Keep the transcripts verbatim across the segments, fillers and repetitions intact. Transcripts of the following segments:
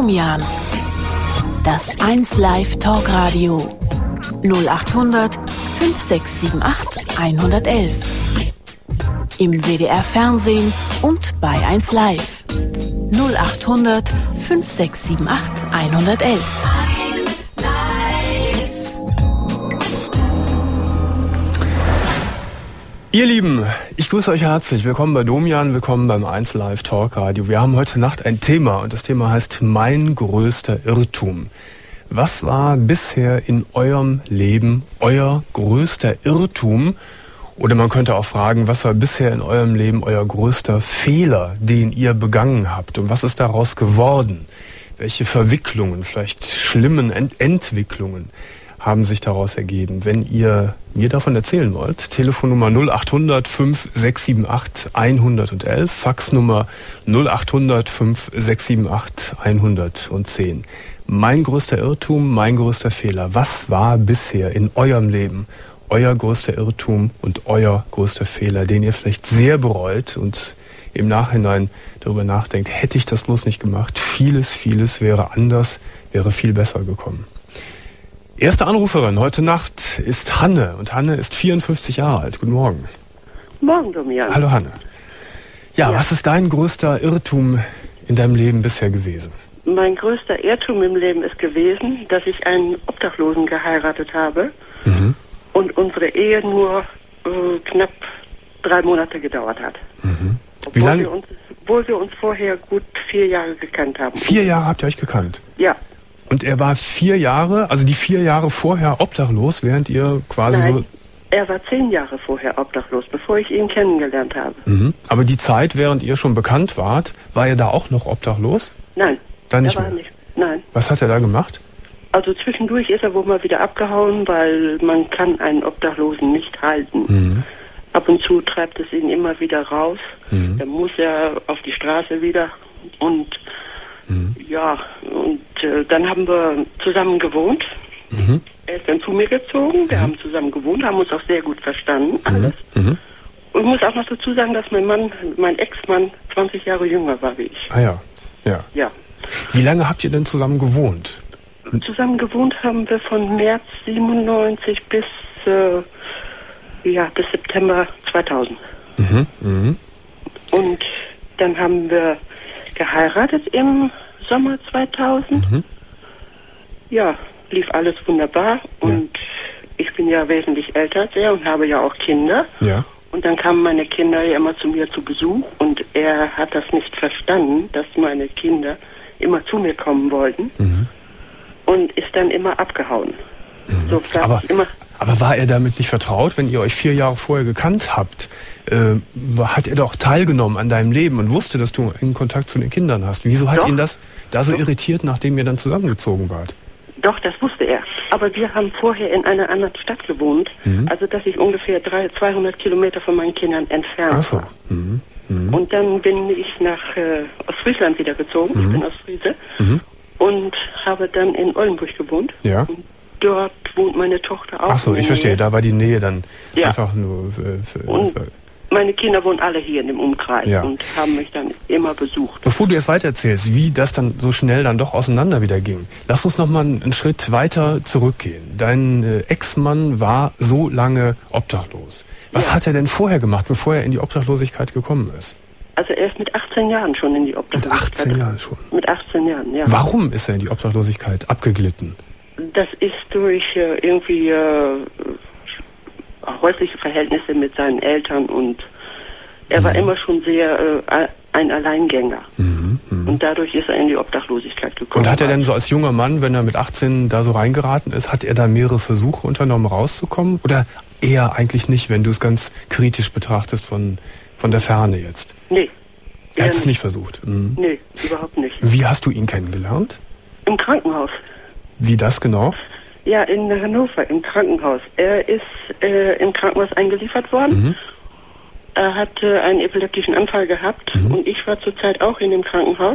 Domian. Das eins Live Talkradio. null acht hundert fünf sechs sieben acht eins eins eins. Im W D R Fernsehen und bei eins Live. null acht hundert fünf sechs sieben acht eins eins eins. Ihr Lieben, ich grüße euch herzlich. Willkommen bei Domian, willkommen beim eins Live Talkradio. Wir haben heute Nacht ein Thema und das Thema heißt Mein größter Irrtum. Was war bisher in eurem Leben euer größter Irrtum? Oder man könnte auch fragen, was war bisher in eurem Leben euer größter Fehler, den ihr begangen habt? Und was ist daraus geworden? Welche Verwicklungen, vielleicht schlimmen Ent- Entwicklungen haben sich daraus ergeben? Wenn ihr mir davon erzählen wollt, Telefonnummer null acht hundert fünf sechs sieben acht eins eins eins, Faxnummer null acht hundert fünf sechs sieben acht eins eins eins. Mein größter Irrtum, mein größter Fehler. Was war bisher in eurem Leben euer größter Irrtum und euer größter Fehler, den ihr vielleicht sehr bereut und im Nachhinein darüber nachdenkt, hätte ich das bloß nicht gemacht, vieles, vieles wäre anders, wäre viel besser gekommen. Erste Anruferin heute Nacht ist Hanne und Hanne ist vierundfünfzig Jahre alt. Guten Morgen. Morgen, Domian. Hallo Hanne. Ja, Ja, was ist dein größter Irrtum in deinem Leben bisher gewesen? Mein größter Irrtum im Leben ist gewesen, dass ich einen Obdachlosen geheiratet habe Mhm. und unsere Ehe nur äh, knapp drei Monate gedauert hat. Mhm. Obwohl Wie lange? Wir uns, obwohl wir uns vorher gut vier Jahre gekannt haben. Vier Jahre habt ihr euch gekannt. Ja. Und er war vier Jahre, also die vier Jahre vorher obdachlos, während ihr quasi Nein, er war zehn Jahre vorher obdachlos, bevor ich ihn kennengelernt habe. so... Mhm. Aber die Zeit, während ihr schon bekannt wart, war er da auch noch obdachlos? Nein, Da nicht er war mehr? nicht. Nein. Was hat er da gemacht? Also zwischendurch ist er wohl mal wieder abgehauen, weil man kann einen Obdachlosen nicht halten. Mhm. Ab und zu treibt es ihn immer wieder raus. Mhm. Dann muss er auf die Straße wieder. Und Mhm. ja, und äh, dann haben wir zusammen gewohnt. Mhm. Er ist dann zu mir gezogen. Wir Mhm. haben zusammen gewohnt, haben uns auch sehr gut verstanden, alles. Mhm. Und ich muss auch noch dazu sagen, dass mein Mann, mein Ex-Mann, zwanzig Jahre jünger war wie ich. Ah ja, ja. Ja. Wie lange habt ihr denn zusammen gewohnt? Zusammen gewohnt haben wir von März siebenundneunzig bis, äh, ja, bis September zweitausend. Mhm. Mhm. Und dann haben wir geheiratet im Sommer zweitausend. Mhm. Ja, lief alles wunderbar. Und ich bin ja wesentlich älter als er und habe ja auch Kinder. Ja. Und dann kamen meine Kinder ja immer zu mir zu Besuch. Und er hat das nicht verstanden, dass meine Kinder immer zu mir kommen wollten. Mhm. Und ist dann immer abgehauen. Mhm. So sag Aber, ich immer. aber war er damit nicht vertraut, wenn ihr euch vier Jahre vorher gekannt habt? Äh, hat er doch teilgenommen an deinem Leben und wusste, dass du einen Kontakt zu den Kindern hast. Wieso hat Doch. ihn das da so Doch. irritiert, nachdem ihr dann zusammengezogen wart? Doch, das wusste er. Aber wir haben vorher in einer anderen Stadt gewohnt. Mhm. Also, dass ich ungefähr drei, zweihundert Kilometer von meinen Kindern entfernt Ach so. war. Mhm. Mhm. Und dann bin ich nach äh, Ostfriesland wieder gezogen. Mhm. Ich bin Ostfriese. Mhm. Und habe dann in Oldenburg gewohnt. Ja. Und dort wohnt meine Tochter auch. Ach so, in der ich verstehe. Nähe. Da war die Nähe dann Ja. einfach nur... Für, für, Und meine Kinder wohnen alle hier in dem Umkreis Ja. und haben mich dann immer besucht. Bevor du jetzt weitererzählst, wie das dann so schnell dann doch auseinander wieder ging, lass uns noch mal einen Schritt weiter zurückgehen. Dein äh, Ex-Mann war so lange obdachlos. Was Ja. hat er denn vorher gemacht, bevor er in die Obdachlosigkeit gekommen ist? Also er ist mit achtzehn Jahren schon in die Mit Obdachlosigkeit. achtzehn Jahren schon. Mit achtzehn Jahren, ja. Warum ist er in die Obdachlosigkeit abgeglitten? Das ist durch äh, irgendwie äh, häusliche Verhältnisse mit seinen Eltern und er war immer schon sehr äh, ein Alleingänger. Mhm, mh. Und dadurch ist er in die Obdachlosigkeit gekommen. Und hat er denn so als junger Mann, wenn er mit achtzehn da so reingeraten ist, hat er da mehrere Versuche unternommen, rauszukommen? Oder eher eigentlich nicht, wenn du es ganz kritisch betrachtest von, von der Ferne jetzt? Nee. Er hat eher es nicht versucht. Mhm. Nee, überhaupt nicht. Wie hast du ihn kennengelernt? Im Krankenhaus. Wie das genau? Ja, in Hannover, im Krankenhaus. Er ist äh, im Krankenhaus eingeliefert worden. Mhm. Er hatte einen epileptischen Anfall gehabt Mhm. und ich war zurzeit auch in dem Krankenhaus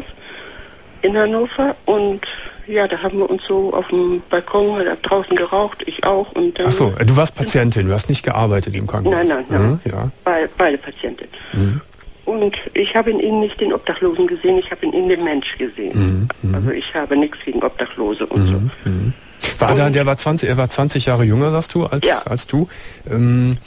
in Hannover und ja, da haben wir uns so auf dem Balkon halt draußen geraucht, ich auch und dann... Ach so, du warst Patientin, du hast nicht gearbeitet im Krankenhaus. Nein, nein, nein. Mhm, ja. Be beide Patienten. Mhm. Und und ich habe in ihnen nicht den Obdachlosen gesehen, ich habe in ihnen den Mensch gesehen. Mhm. Also ich habe nichts gegen Obdachlose und mhm. so. Mhm. War und da, der war zwanzig, er war zwanzig Jahre jünger, sagst du, als, ja. als du. Ähm,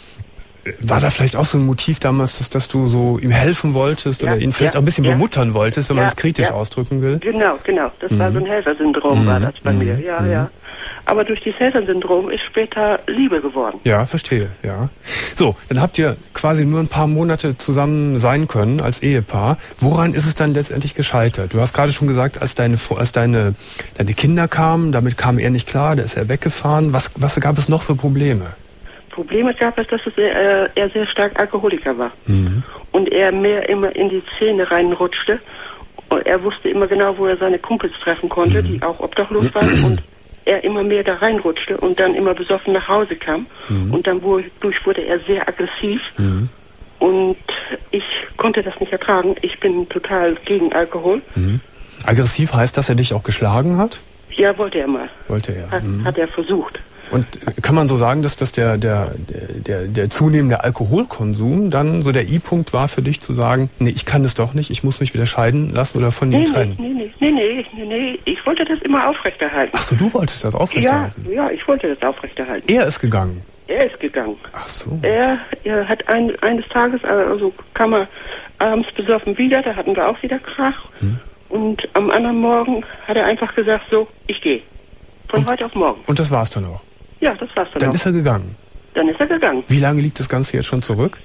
war da vielleicht auch so ein Motiv damals, dass, dass du so ihm helfen wolltest ja, oder ihn vielleicht ja, auch ein bisschen ja. bemuttern wolltest, wenn ja, man es kritisch ja. ausdrücken will? Genau, genau. Das mhm. war so ein Helfersyndrom, mhm. war das bei mhm. mir. Ja, mhm. ja. Aber durch dieses Helfersyndrom ist später Liebe geworden. Ja, verstehe, ja. So, dann habt ihr quasi nur ein paar Monate zusammen sein können als Ehepaar. Woran ist es dann letztendlich gescheitert? Du hast gerade schon gesagt, als deine als deine deine Kinder kamen, damit kam er nicht klar, da ist er weggefahren. Was was gab es noch für Probleme? Probleme gab es, dass es sehr, äh, er sehr stark Alkoholiker war. Mhm. Und er mehr immer in die Szene reinrutschte. Und er wusste immer genau, wo er seine Kumpels treffen konnte, mhm. die auch obdachlos waren. Und er immer mehr da reinrutschte und dann immer besoffen nach Hause kam. Mhm. Und dann wurde, durch wurde er sehr aggressiv. Mhm. Und ich konnte das nicht ertragen. Ich bin total gegen Alkohol. Mhm. Aggressiv heißt, dass er dich auch geschlagen hat? Ja, wollte er mal. Wollte er. Hat, mhm. hat er versucht. Und kann man so sagen, dass das der, der, der, der zunehmende Alkoholkonsum dann so der I-Punkt war für dich zu sagen, nee, ich kann das doch nicht, ich muss mich wieder scheiden lassen oder von ihm nee, trennen? Nee, nee, nee, nee, nee, nee, ich wollte das immer aufrechterhalten. Ach so, du wolltest das aufrechterhalten? Ja, ja, ich wollte das aufrechterhalten. Er ist gegangen? Er ist gegangen. Ach so. Er, er hat ein, eines Tages, also kam er abends besoffen wieder, da hatten wir auch wieder Krach. Hm. Und am anderen Morgen hat er einfach gesagt, so, ich gehe. Von und, heute auf morgen. Und das war's dann auch? Ja, das war's dann, dann auch. Dann ist er gegangen? Dann ist er gegangen. Wie lange liegt das Ganze jetzt schon zurück?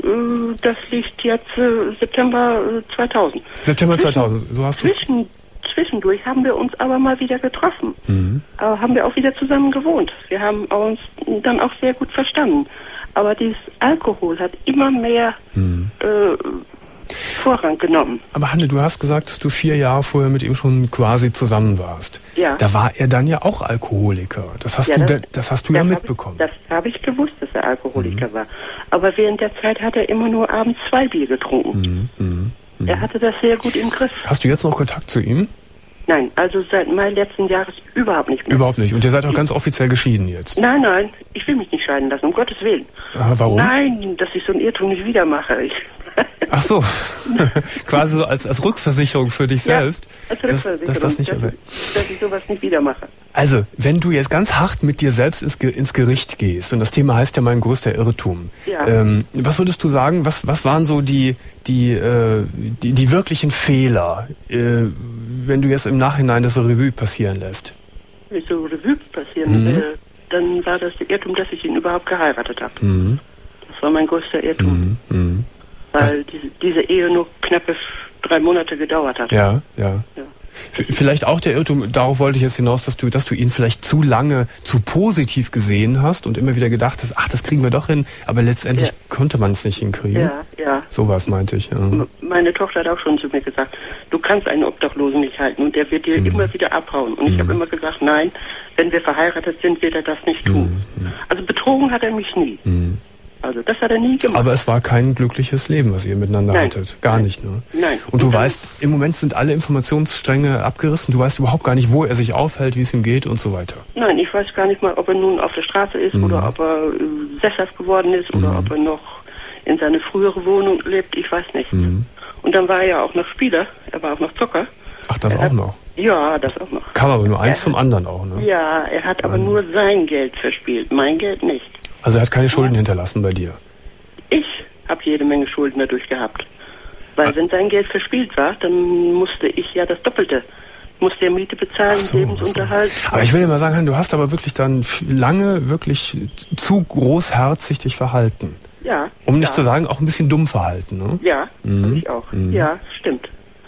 Das liegt jetzt äh, September zweitausend. September zweitausend, so hast du Zwischen, Zwischendurch haben wir uns aber mal wieder getroffen. Mhm. Äh, haben wir auch wieder zusammen gewohnt. Wir haben uns dann auch sehr gut verstanden. Aber dieses Alkohol hat immer mehr mhm. äh, Vorrang genommen. Aber Hanne, du hast gesagt, dass du vier Jahre vorher mit ihm schon quasi zusammen warst. Ja. Da war er dann ja auch Alkoholiker. Das hast ja, du, das, das hast du ja mitbekommen. Hab ich, das habe ich gewusst, dass er Alkoholiker mhm. war. Aber während der Zeit hat er immer nur abends zwei Bier getrunken. Mhm. Mhm. Mhm. Er hatte das sehr gut im Griff. Hast du jetzt noch Kontakt zu ihm? Nein, also seit Mai letzten Jahres überhaupt nicht mehr. Überhaupt nicht. Und ihr seid auch ganz offiziell geschieden jetzt? Nein, nein, ich will mich nicht scheiden lassen, um Gottes Willen. Aha, warum? Nein, dass ich so einen Irrtum nicht wieder mache. Ich Ach so, quasi so als, als Rückversicherung für dich ja, selbst, als dass, dass, das nicht dass, ich, dass ich sowas nicht wieder mache. Also, wenn du jetzt ganz hart mit dir selbst ins, ins Gericht gehst, und das Thema heißt ja mein größter Irrtum, ja. ähm, was würdest du sagen, was, was waren so die, die, äh, die, die wirklichen Fehler, äh, wenn du jetzt im Nachhinein das so Revue passieren lässt? Wenn ich so Revue passieren, mhm. äh, dann war das der Irrtum, dass ich ihn überhaupt geheiratet habe. Mhm. Das war mein größter Irrtum. Mhm. Mhm. Weil diese, diese Ehe nur knappe drei Monate gedauert hat. Ja, ja, ja. Vielleicht auch der Irrtum, darauf wollte ich jetzt hinaus, dass du, dass du ihn vielleicht zu lange zu positiv gesehen hast und immer wieder gedacht hast, ach, das kriegen wir doch hin, aber letztendlich ja. konnte man es nicht hinkriegen. Ja, ja. Sowas meinte ich. Ja. Meine Tochter hat auch schon zu mir gesagt, du kannst einen Obdachlosen nicht halten und der wird dir mhm. immer wieder abhauen. Und mhm. ich habe immer gesagt, nein, wenn wir verheiratet sind, wird er das nicht tun. Mhm. Also betrogen hat er mich nie. Mhm. Also das hat er nie gemacht. Aber es war kein glückliches Leben, was ihr miteinander Nein. hattet. Gar Nein. nicht, ne? Nein. Und du und weißt, im Moment sind alle Informationsstränge abgerissen. Du weißt überhaupt gar nicht, wo er sich aufhält, wie es ihm geht und so weiter. Nein, ich weiß gar nicht mal, ob er nun auf der Straße ist mhm. oder ob er äh, sesshaft geworden ist mhm. oder ob er noch in seine frühere Wohnung lebt. Ich weiß nicht. Mhm. Und dann war er ja auch noch Spieler. Er war auch noch Zocker. Ach, das er auch hat, noch? Ja, das auch noch. Kam aber nur eins er zum anderen auch, ne? Ja, er hat aber mhm. nur sein Geld verspielt, mein Geld nicht. Also er hat keine Schulden ja. hinterlassen bei dir? Ich habe jede Menge Schulden dadurch gehabt. Weil ah. wenn sein Geld verspielt war, dann musste ich ja das Doppelte. Musste ja Miete bezahlen, so, Lebensunterhalt. So. Aber ich will dir mal sagen, du hast aber wirklich dann lange wirklich zu großherzig dich verhalten. Ja. Um nicht ja. zu sagen, auch ein bisschen dumm verhalten, ne? Ja, mhm. hab ich auch. Mhm. Ja, stimmt.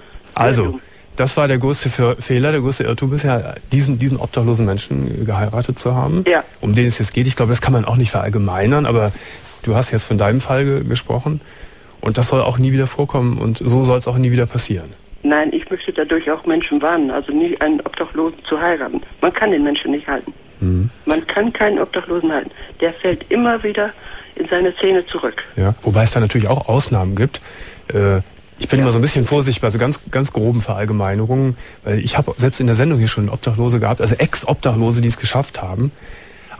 Also, das war der größte Fehler, der größte Irrtum ist ja, diesen, diesen obdachlosen Menschen geheiratet zu haben. Ja. Um den es jetzt geht. Ich glaube, das kann man auch nicht verallgemeinern, aber du hast jetzt von deinem Fall ge- gesprochen und das soll auch nie wieder vorkommen und so soll es auch nie wieder passieren. Nein, ich möchte dadurch auch Menschen warnen, also nie einen Obdachlosen zu heiraten. Man kann den Menschen nicht halten. Mhm. Man kann keinen Obdachlosen halten. Der fällt immer wieder in seine Szene zurück. Ja, wobei es da natürlich auch Ausnahmen gibt. Äh, ich bin ja. immer so ein bisschen vorsichtig bei so ganz, ganz groben Verallgemeinerungen, weil ich habe selbst in der Sendung hier schon Obdachlose gehabt, also Ex-Obdachlose, die es geschafft haben.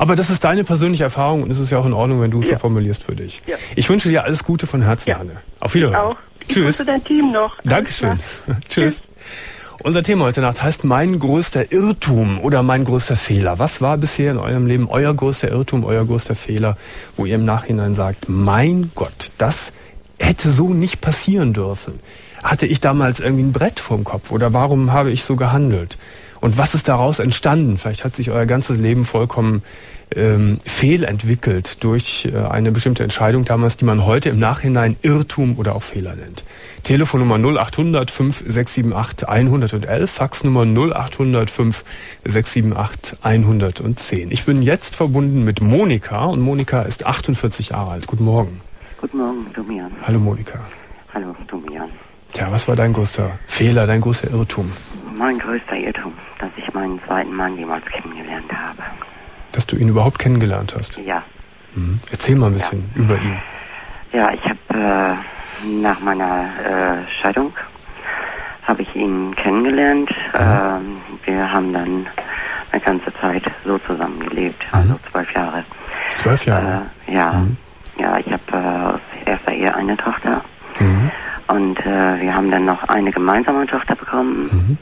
Aber das ist deine persönliche Erfahrung und es ist ja auch in Ordnung, wenn du es Ja. so formulierst für dich. Ja. Ich wünsche dir alles Gute von Herzen, Ja. Hanne. Auf Wiedersehen. Auch. Ich Tschüss. grüße dein Team noch. Alles Dankeschön. klar. Tschüss. Unser Thema heute Nacht heißt mein größter Irrtum oder mein größter Fehler. Was war bisher in eurem Leben euer größter Irrtum, euer größter Fehler, wo ihr im Nachhinein sagt, mein Gott, das hätte so nicht passieren dürfen. Hatte ich damals irgendwie ein Brett vorm Kopf oder warum habe ich so gehandelt? Und was ist daraus entstanden? Vielleicht hat sich euer ganzes Leben vollkommen ähm, fehlentwickelt durch äh, eine bestimmte Entscheidung damals, die man heute im Nachhinein Irrtum oder auch Fehler nennt. Telefonnummer null acht hundert fünf sechs sieben acht hundertelf, Faxnummer null acht hundert fünf sechs sieben acht hundertzehn. Ich bin jetzt verbunden mit Monika und Monika ist achtundvierzig Jahre alt. Guten Morgen. Guten Morgen, Domian. Hallo Monika. Hallo, Domian. Tja, was war dein größter Fehler, dein größter Irrtum? Mein größter Irrtum, dass ich meinen zweiten Mann jemals kennengelernt habe. Dass du ihn überhaupt kennengelernt hast? Ja. Mhm. Erzähl mal ein bisschen ja. über ihn. Ja, ich habe äh, nach meiner äh, Scheidung habe ich ihn kennengelernt. Mhm. Ähm, wir haben dann eine ganze Zeit so zusammengelebt, mhm. also zwölf Jahre. Zwölf Jahre? Äh, ja. Mhm. Ja, ich habe äh, aus erster Ehe eine Tochter. Mhm. Und äh, wir haben dann noch eine gemeinsame Tochter bekommen. Mhm.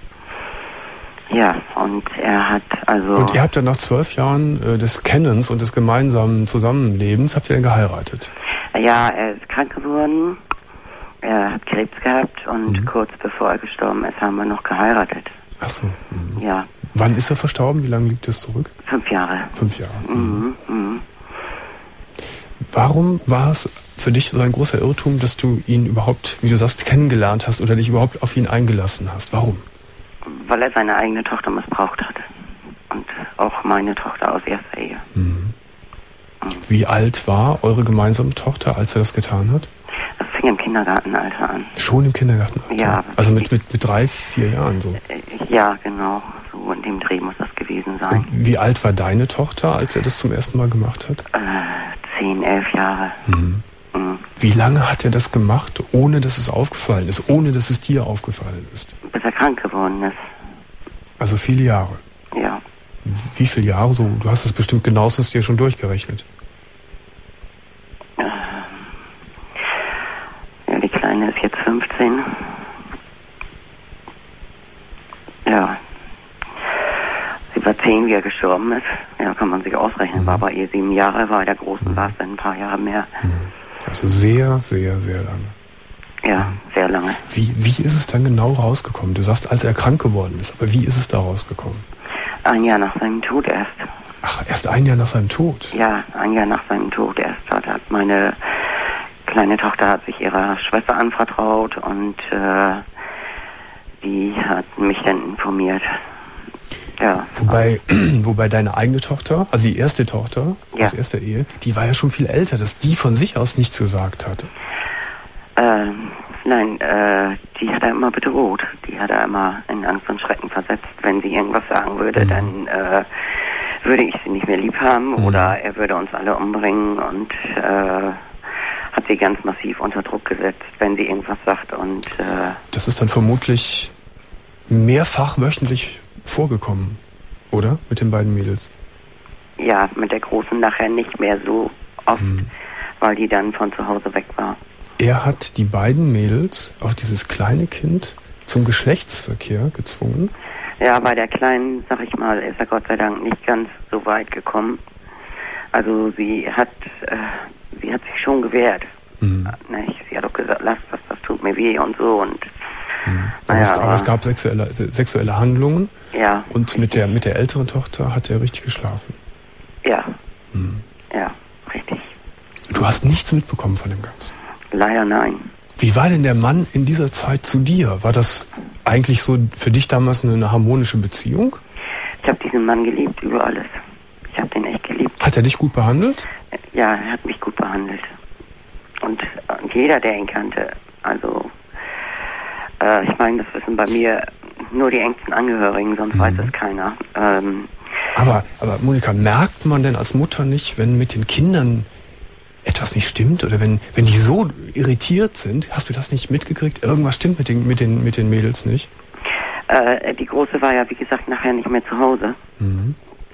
Ja, und er hat also... Und ihr habt dann nach zwölf Jahren äh, des Kennens und des gemeinsamen Zusammenlebens, habt ihr dann geheiratet? Ja, er ist krank geworden, er hat Krebs gehabt und mhm. kurz bevor er gestorben ist, haben wir noch geheiratet. Ach so. Mhm. Ja. Wann ist er verstorben? Wie lange liegt das zurück? Fünf Jahre. Fünf Jahre. Mhm. Mhm. Warum war es für dich so ein großer Irrtum, dass du ihn überhaupt, wie du sagst, kennengelernt hast oder dich überhaupt auf ihn eingelassen hast? Warum? Weil er seine eigene Tochter missbraucht hat. Und auch meine Tochter aus erster Ehe. Mhm. Mhm. Wie alt war eure gemeinsame Tochter, als er das getan hat? Das fing im Kindergartenalter an. Schon im Kindergartenalter? Ja. Also mit, mit, mit drei, vier Jahren so? Ja, genau. So in dem Dreh muss das gewesen sein. Und wie alt war deine Tochter, als er das zum ersten Mal gemacht hat? Äh, zehn, elf Jahre. Mhm. Mhm. Wie lange hat er das gemacht, ohne dass es aufgefallen ist, ohne dass es dir aufgefallen ist? Bis er krank geworden ist. Also viele Jahre? Ja. Wie viele Jahre? So, du hast es bestimmt genauestens dir schon durchgerechnet. Ähm, ja, die Kleine ist jetzt fünfzehn. Ja. Sie war zehn, wie er gestorben ist. Ja, kann man sich ausrechnen. Mhm. War bei ihr sieben Jahre, bei der Großen mhm. war es dann ein paar Jahre mehr. Also sehr, sehr, sehr lange. Ja, sehr lange. Wie, wie ist es dann genau rausgekommen? Du sagst, als er krank geworden ist, aber wie ist es da rausgekommen? Ein Jahr nach seinem Tod erst. Ach, erst ein Jahr nach seinem Tod? Ja, ein Jahr nach seinem Tod erst. Hat, hat meine kleine Tochter hat sich ihrer Schwester anvertraut und äh, die hat mich dann informiert. Ja. Wobei, wobei deine eigene Tochter, also die erste Tochter ja. aus erster Ehe, die war ja schon viel älter, dass die von sich aus nichts gesagt hatte. Äh, nein, äh, die hat er immer bedroht. Die hat er immer in Angst und Schrecken versetzt. Wenn sie irgendwas sagen würde, mhm. dann äh, würde ich sie nicht mehr lieb haben mhm. oder er würde uns alle umbringen und äh, hat sie ganz massiv unter Druck gesetzt, wenn sie irgendwas sagt. Und äh, das ist dann vermutlich mehrfach wöchentlich vorgekommen, oder? Mit den beiden Mädels? Ja, mit der Großen nachher nicht mehr so oft, mhm. weil die dann von zu Hause weg war. Er hat die beiden Mädels, auch dieses kleine Kind, zum Geschlechtsverkehr gezwungen? Ja, bei der Kleinen, sag ich mal, ist er Gott sei Dank nicht ganz so weit gekommen. Also sie hat, äh, sie hat sich schon gewehrt. Mhm. Nicht? Sie hat auch gesagt, lass das, das tut mir weh und so. Und mhm. aber, naja, es, aber, aber es gab sexuelle, sexuelle Handlungen. Ja. Und mit der, mit der älteren Tochter hat er richtig geschlafen. Ja. Mhm. Ja, richtig. Du hast nichts mitbekommen von dem Ganzen? Leider nein. Wie war denn der Mann in dieser Zeit zu dir? War das eigentlich so für dich damals eine harmonische Beziehung? Ich habe diesen Mann geliebt über alles. Ich habe den echt geliebt. Hat er dich gut behandelt? Ja, er hat mich gut behandelt. Und, und jeder, der ihn kannte, also äh, ich meine, das wissen bei mir nur die engsten Angehörigen, sonst mhm. weiß es keiner. Ähm, aber, aber Monika, merkt man denn als Mutter nicht, wenn mit den Kindern etwas nicht stimmt oder wenn, wenn die so irritiert sind, hast du das nicht mitgekriegt? Irgendwas stimmt mit den, mit den, mit den Mädels nicht? Äh, die Große war ja, wie gesagt, nachher nicht mehr zu Hause. Mhm.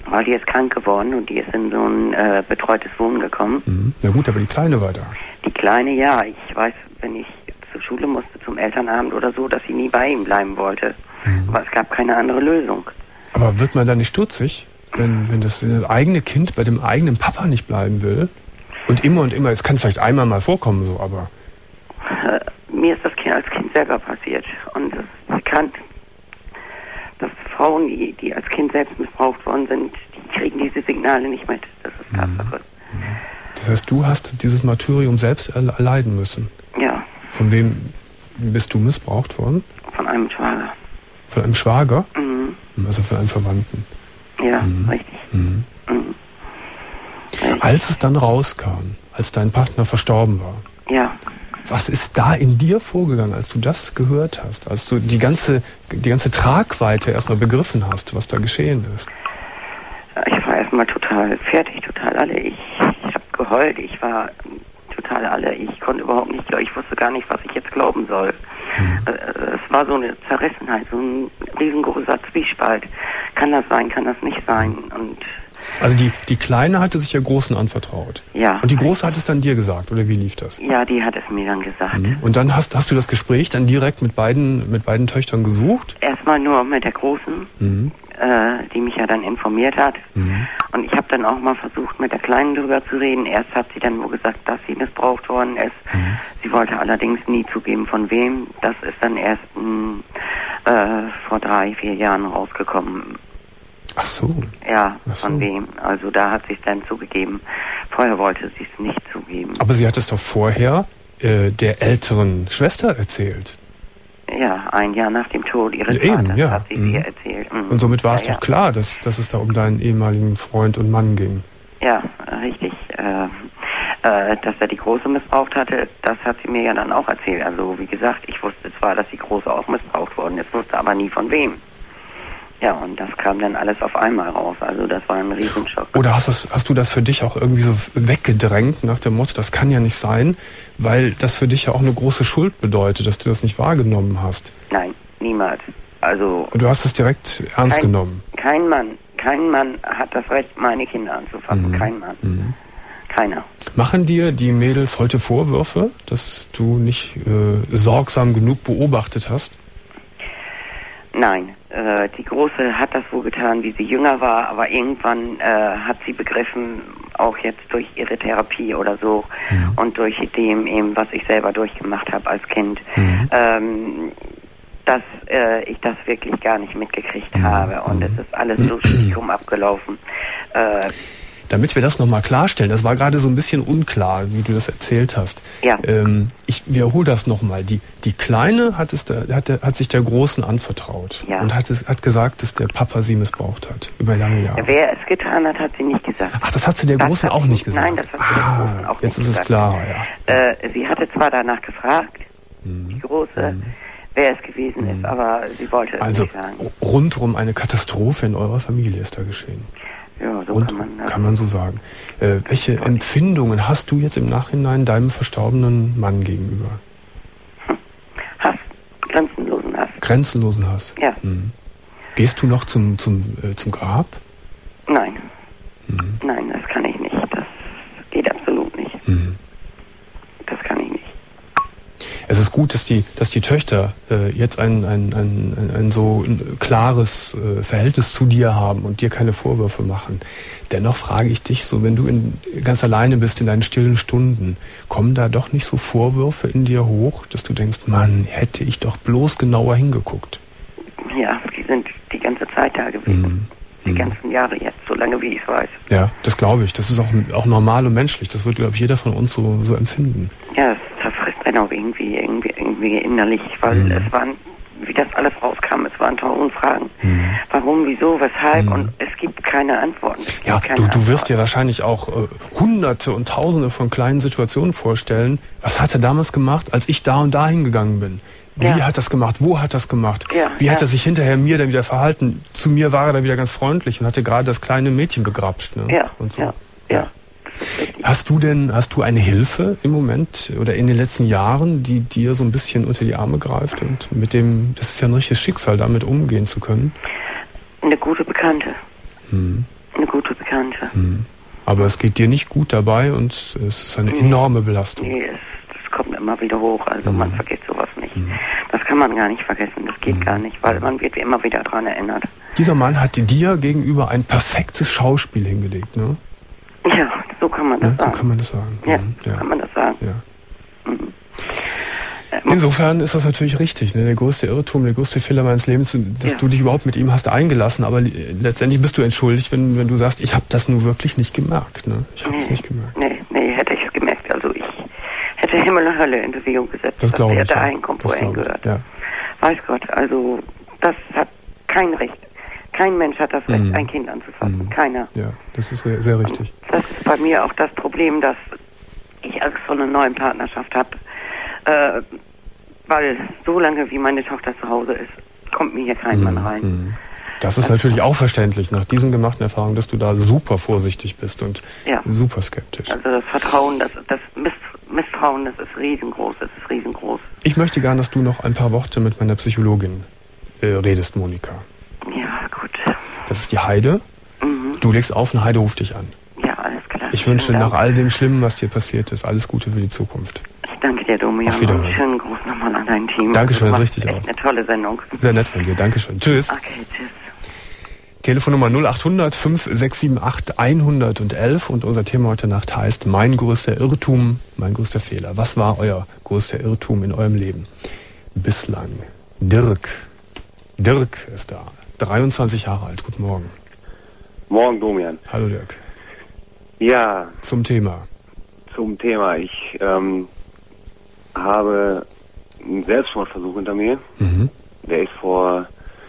weil die ist krank geworden und die ist in so ein äh, betreutes Wohnen gekommen. Mhm. Na gut, aber die Kleine war da. Die Kleine, ja. Ich weiß, wenn ich zur Schule musste, zum Elternabend oder so, dass sie nie bei ihm bleiben wollte. Mhm. Aber es gab keine andere Lösung. Aber wird man da nicht stutzig, wenn, wenn das, das eigene Kind bei dem eigenen Papa nicht bleiben will? Und immer und immer, es kann vielleicht einmal mal vorkommen so, aber... Äh, mir ist das Kind als Kind selber passiert. Und es ist bekannt, dass Frauen, die, die als Kind selbst missbraucht worden sind, die kriegen diese Signale nicht mit. Das ist Tatsache. Mhm. Das heißt, du hast dieses Martyrium selbst erleiden müssen? Ja. Von wem bist du missbraucht worden? Von einem Schwager. Von einem Schwager? Mhm. Also von einem Verwandten? Ja, mhm. richtig. Mhm. Mhm. Als es dann rauskam, als dein Partner verstorben war, ja. Was ist da in dir vorgegangen, als du das gehört hast, als du die ganze, die ganze Tragweite erstmal begriffen hast, was da geschehen ist? Ich war erstmal total fertig, total alle. Ich, ich habe geheult, ich war total alle. Ich konnte überhaupt nicht, ich wusste gar nicht, was ich jetzt glauben soll. Hm. Es war so eine Zerrissenheit, so ein riesengroßer Zwiespalt. Kann das sein, kann das nicht sein? Und also die, die Kleine hatte sich ja Großen anvertraut. Ja. Und die Große hat es dann dir gesagt, oder wie lief das? Ja, die hat es mir dann gesagt. Mhm. Und dann hast, hast du das Gespräch dann direkt mit beiden, mit beiden Töchtern gesucht? Erstmal nur mit der Großen, mhm. äh, die mich ja dann informiert hat. Mhm. Und ich habe dann auch mal versucht, mit der Kleinen drüber zu reden. Erst hat sie dann nur gesagt, dass sie missbraucht worden ist. Mhm. Sie wollte allerdings nie zugeben, von wem. Das ist dann erst mh, äh, vor drei, vier Jahren rausgekommen. Ach so. Ja, Ach so. Von wem. Also da hat sie es dann zugegeben. Vorher wollte sie es nicht zugeben. Aber sie hat es doch vorher äh, der älteren Schwester erzählt. Ja, ein Jahr nach dem Tod ihres ja, Vaters eben, ja. hat sie mhm. ihr erzählt. Mhm. Und somit war es ja, doch ja. klar, dass, dass es da um deinen ehemaligen Freund und Mann ging. Ja, richtig. Äh, äh, dass er die Große missbraucht hatte, das hat sie mir ja dann auch erzählt. Also wie gesagt, ich wusste zwar, dass die Große auch missbraucht worden ist, wusste aber nie von wem. Ja, und das kam dann alles auf einmal raus. Also das war ein Riesenschock. Oder hast, das, hast du das für dich auch irgendwie so weggedrängt nach dem Motto, das kann ja nicht sein, weil das für dich ja auch eine große Schuld bedeutet, dass du das nicht wahrgenommen hast? Nein, niemals. Also und du hast es direkt ernst kein, genommen? Kein Mann, kein Mann hat das Recht, meine Kinder anzufassen. Mhm. Kein Mann. Mhm. Keiner. Machen dir die Mädels heute Vorwürfe, dass du nicht äh, sorgsam genug beobachtet hast? Nein, äh, die Große hat das wohl getan, wie sie jünger war, aber irgendwann äh, hat sie begriffen, auch jetzt durch ihre Therapie oder so mhm. und durch dem eben, was ich selber durchgemacht habe als Kind, mhm. ähm, dass äh, ich das wirklich gar nicht mitgekriegt mhm. habe und es ist alles so schlimm abgelaufen. Äh, Damit wir das nochmal klarstellen, das war gerade so ein bisschen unklar, wie du das erzählt hast. Ja. Ähm, ich wiederhole das nochmal. Die, die Kleine hat, es da, hat, hat sich der Großen anvertraut ja. und hat, es, hat gesagt, dass der Papa sie missbraucht hat, über lange Jahre. Wer es getan hat, hat sie nicht gesagt. Ach, das hat sie der das Großen auch sie, nicht gesagt? Nein, das hat sie der Großen ah, auch jetzt nicht ist gesagt. es klar, ja. Äh, sie hatte zwar danach gefragt, mhm. die Große, mhm. wer es gewesen ist, aber sie wollte es also, nicht sagen. Also rundrum eine Katastrophe in eurer Familie ist da geschehen. Ja, so Und kann man, also kann man so sagen. Äh, welche Empfindungen hast du jetzt im Nachhinein deinem verstorbenen Mann gegenüber? Hm. Hass, grenzenlosen Hass. Grenzenlosen Hass? Ja. Hm. Gehst du noch zum, zum, äh, zum Grab? Nein. Hm. Nein, das kann ich nicht. Das geht absolut nicht. Hm. Das kann ich nicht. Es ist gut, dass die, dass die Töchter äh, jetzt ein, ein, ein, ein, ein so ein klares äh, Verhältnis zu dir haben und dir keine Vorwürfe machen. Dennoch frage ich dich so, wenn du in, ganz alleine bist in deinen stillen Stunden, kommen da doch nicht so Vorwürfe in dir hoch, dass du denkst, Mann, hätte ich doch bloß genauer hingeguckt? Ja, die sind die ganze Zeit da gewesen. Mhm. Die ganzen Jahre jetzt, so lange wie ich es weiß. Ja, das glaube ich. Das ist auch, auch normal und menschlich. Das wird, glaube ich, jeder von uns so, so empfinden. Ja, es zerfrisst einen auch irgendwie, irgendwie, irgendwie innerlich, weil mhm. es waren, wie das alles rauskam, es waren tausend Fragen. Mhm. Warum, wieso, weshalb mhm. und es gibt keine Antworten. Ja, keine du, du wirst Antworten. dir wahrscheinlich auch äh, hunderte und tausende von kleinen Situationen vorstellen. Was hat er damals gemacht, als ich da und da hingegangen bin? Wie ja. hat das gemacht? Wo hat das gemacht? Ja, Wie ja. hat er sich hinterher mir dann wieder verhalten? Zu mir war er dann wieder ganz freundlich und hatte gerade das kleine Mädchen begrapscht. Ne? Ja, und so. ja, ja. Hast du denn, hast du eine Hilfe im Moment oder in den letzten Jahren, die dir so ein bisschen unter die Arme greift und mit dem, das ist ja ein richtiges Schicksal, damit umgehen zu können? Eine gute Bekannte. Hm. Eine gute Bekannte. Mhm. Aber es geht dir nicht gut dabei und es ist eine enorme Belastung. Nee, es, es kommt immer wieder hoch, also mhm. man vergisst sowas nicht. Mhm. Das kann man gar nicht vergessen, das geht mhm. gar nicht, weil man wird immer wieder daran erinnert. Dieser Mann hat dir gegenüber ein perfektes Schauspiel hingelegt, ne? Ja, so kann man das ja, sagen. So kann man das sagen. Ja, mhm. so ja. kann man das sagen. Ja. Mhm. Insofern ist das natürlich richtig. Ne? Der größte Irrtum, der größte Fehler meines Lebens, dass ja. du dich überhaupt mit ihm hast eingelassen. Aber letztendlich bist du entschuldigt, wenn, wenn du sagst, ich habe das nur wirklich nicht gemerkt. Ne? Ich habe es nee, nicht gemerkt. Nee, nee, hätte ich es gemerkt. Also ich hätte Himmel und Hölle in Bewegung gesetzt, das dass er ich, da ja. hinkommt, wo er hingehört. Ja. Weiß Gott, also das hat kein Recht. Kein Mensch hat das Recht, mhm. ein Kind anzufassen. Mhm. Keiner. Ja, das ist sehr, sehr richtig. Und das ist bei mir auch das Problem, dass ich Angst vor einer neuen Partnerschaft habe. Äh, weil so lange wie meine Tochter zu Hause ist, kommt mir hier kein mhm. Mann rein. Das ist das natürlich auch verständlich, nach diesen gemachten Erfahrungen, dass du da super vorsichtig bist und ja. super skeptisch. Also das Vertrauen, das, das Misstrauen, das ist riesengroß, das ist riesengroß. Ich möchte gern, dass du noch ein paar Worte mit meiner Psychologin äh, redest, Monika. Ja, gut. Das ist die Heide. Mhm. Du legst auf und Heide ruft dich an. Ja, alles klar. Ich wünsche nach all dem Schlimmen, was dir passiert ist, alles Gute für die Zukunft. Ich danke dir, Domian. Auf Wiederhören. Und schönen Gruß nochmal an dein Team. Dankeschön, das ist richtig echt aus. Eine tolle Sendung. Sehr nett von dir, Dankeschön. Tschüss. Okay, tschüss. Telefonnummer null acht hundert fünf sechs sieben acht hundertelf und unser Thema heute Nacht heißt Mein größter Irrtum, mein größter Fehler. Was war euer größter Irrtum in eurem Leben? Bislang. Dirk. Dirk ist da. dreiundzwanzig Jahre alt. Guten Morgen. Morgen, Domian. Hallo, Dirk. Ja. Zum Thema. Zum Thema. Ich ähm, habe einen Selbstmordversuch hinter mir. Mhm. Der ist vor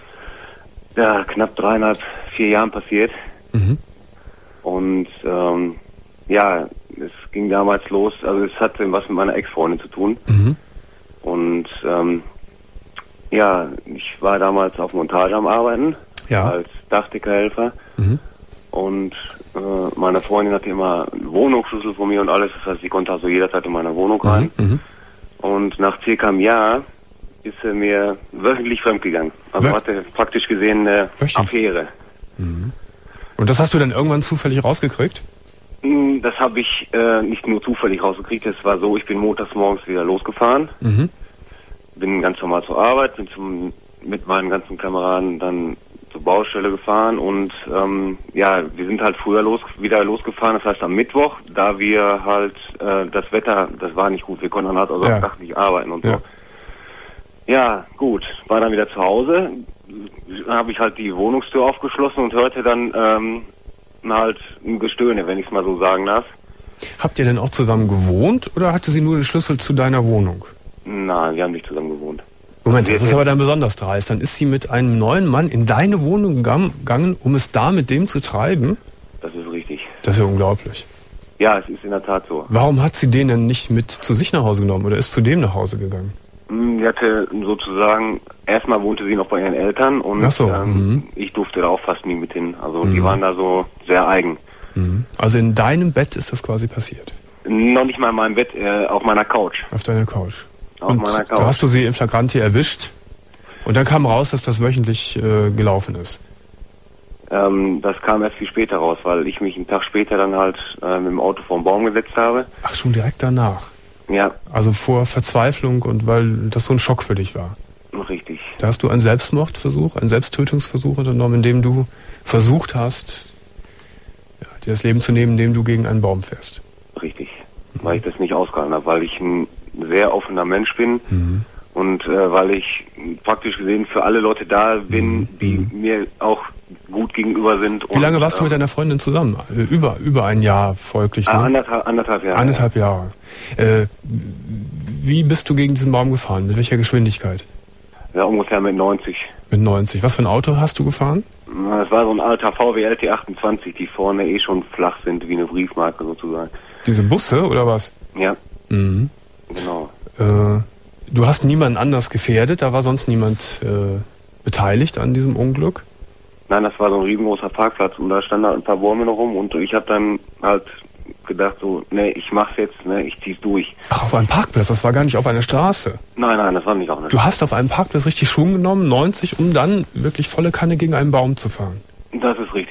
ja, knapp dreieinhalb, vier Jahren passiert. Mhm. Und ähm, ja, es ging damals los, also es hatte was mit meiner Ex-Freundin zu tun. Mhm. Und ähm, ja, ich war damals auf Montage am Arbeiten, ja. als Dachdeckerhelfer. Mhm. Und äh, meine Freundin hatte immer einen Wohnungsschlüssel von mir und alles, das heißt, sie konnte also jederzeit in meine Wohnung rein. Mhm. Und nach circa einem Jahr ist er mir wöchentlich fremdgegangen. Also Wö- hatte praktisch gesehen eine Wöchentlich? Affäre. Mhm. Und das hast du dann irgendwann zufällig rausgekriegt? Das habe ich äh, nicht nur zufällig rausgekriegt, es war so, ich bin montags morgens wieder losgefahren, Mhm. bin ganz normal zur Arbeit, bin zum, mit meinen ganzen Kameraden dann zur Baustelle gefahren und ähm, ja, wir sind halt früher los, wieder losgefahren, das heißt am Mittwoch, da wir halt äh, das Wetter, das war nicht gut, wir konnten halt also Ja. am Tag nicht arbeiten und so. Ja. Ja, gut, war dann wieder zu Hause, dann habe ich halt die Wohnungstür aufgeschlossen und hörte dann ähm, halt ein Gestöhne, wenn ich es mal so sagen darf. Habt ihr denn auch zusammen gewohnt oder hatte sie nur den Schlüssel zu deiner Wohnung? Nein, wir haben nicht zusammen gewohnt. Moment, Wir- das ist aber dann besonders dreist. Dann ist sie mit einem neuen Mann in deine Wohnung gam- gegangen, um es da mit dem zu treiben? Das ist richtig. Das ist ja unglaublich. Ja, es ist in der Tat so. Warum hat sie den denn nicht mit zu sich nach Hause genommen oder ist zu dem nach Hause gegangen? Hm, Sie hatte sozusagen, erstmal wohnte sie noch bei ihren Eltern und Ach so, ähm, mhm. ich durfte da auch fast nie mit hin. Also Mhm. die waren da so sehr eigen. Mhm. Also in deinem Bett ist das quasi passiert? Noch nicht mal in meinem Bett, äh, auf meiner Couch. Auf deiner Couch? Auf Und meiner Couch. da hast du sie im Flagranti erwischt und dann kam raus, dass das wöchentlich äh, gelaufen ist. Ähm, das kam erst viel später raus, weil ich mich einen Tag später dann halt äh, mit dem Auto vor den Baum gesetzt habe. Ach, schon direkt danach? Ja, Also vor Verzweiflung und weil das so ein Schock für dich war? richtig. Da hast du einen Selbstmordversuch, einen Selbsttötungsversuch unternommen, in dem du versucht hast, ja, dir das Leben zu nehmen, indem du gegen einen Baum fährst. Richtig. Weil ich das nicht ausgehalten habe, weil ich ein sehr offener Mensch bin Mhm. und äh, weil ich praktisch gesehen für alle Leute da bin, Mhm. die Mhm. mir auch gut gegenüber sind. Wie lange und, warst du mit ähm, deiner Freundin zusammen? Äh, Über, über ein Jahr folglich, äh, ne? anderthalb, anderthalb Jahre. Anderthalb Jahre. Äh, wie bist du gegen diesen Baum gefahren? Mit welcher Geschwindigkeit? Ja, ungefähr mit neunzig. Mit neunzig. Was für ein Auto hast du gefahren? Das war so ein alter V W L T achtundzwanzig, die vorne eh schon flach sind, wie eine Briefmarke sozusagen. Diese Busse oder was? Ja, Mhm. genau. Äh, du hast niemanden anders gefährdet, da war sonst niemand äh, beteiligt an diesem Unglück? Nein, das war so ein riesengroßer Parkplatz und da standen halt ein paar Bäume noch rum und ich habe dann halt gedacht so, nee, ich mach's jetzt, ne, ich zieh's durch. Ach, auf einem Parkplatz, das war gar nicht auf einer Straße. Nein, nein, das war nicht auch nicht. Du hast auf einem Parkplatz richtig Schwung genommen, neunzig, um dann wirklich volle Kanne gegen einen Baum zu fahren. Das ist richtig.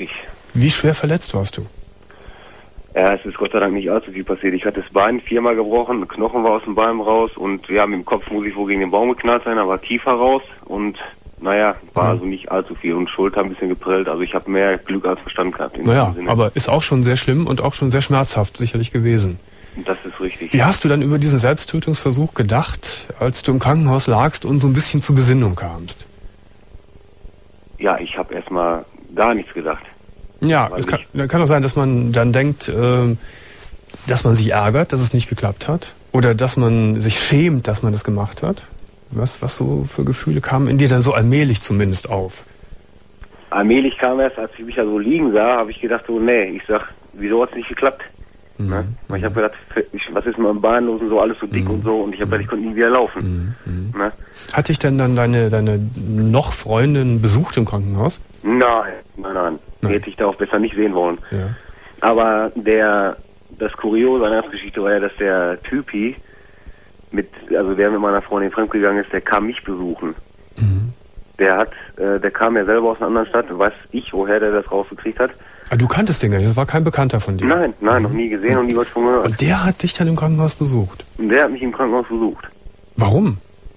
Wie schwer verletzt warst du? Ja, es ist Gott sei Dank nicht allzu viel passiert. Ich hatte das Bein viermal gebrochen, ein Knochen war aus dem Bein raus und ja, mit dem Kopf muss ich wohl gegen den Baum geknallt sein, aber Kiefer raus und naja, war mhm. also nicht allzu viel und Schulter ein bisschen geprellt. Also ich habe mehr Glück als Verstand gehabt. In naja, diesem Sinne. Aber ist auch schon sehr schlimm und auch schon sehr schmerzhaft sicherlich gewesen. Das ist richtig. Wie hast du dann über diesen Selbsttötungsversuch gedacht, als du im Krankenhaus lagst und so ein bisschen zur Besinnung kamst? Ja, ich habe erstmal gar nichts gedacht. Ja, es kann, kann auch sein, dass man dann denkt, äh, dass man sich ärgert, dass es nicht geklappt hat. Oder dass man sich schämt, dass man das gemacht hat. Was, was so für Gefühle kamen in dir dann so allmählich zumindest auf? Allmählich kam erst, als ich mich da so liegen sah, habe ich gedacht, so, nee, ich sag, wieso hat es nicht geklappt? Mhm. Ne? Weil ich habe gedacht, was ist mit meinem Bein los und so, alles so dick mhm. und so, und ich habe gedacht, ich konnte nie wieder laufen. Mhm. Ne? Hat dich denn dann deine, deine noch Freundin besucht im Krankenhaus? Nein, nein, nein. Die hätte ich da auch besser nicht sehen wollen. Ja. Aber der, das Kuriose an der Geschichte war ja, dass der Typi, mit, also der mit meiner Freundin fremdgegangen ist, der kam mich besuchen. Mhm. Der hat, äh, der kam ja selber aus einer anderen Stadt, weiß ich, woher der das rausgekriegt hat. Ah, du kanntest den gar nicht, das war kein Bekannter von dir? Nein, nein, mhm. noch nie gesehen und nie was von gehört. Und der hat dich dann im Krankenhaus besucht? Und der hat mich im Krankenhaus besucht. Warum?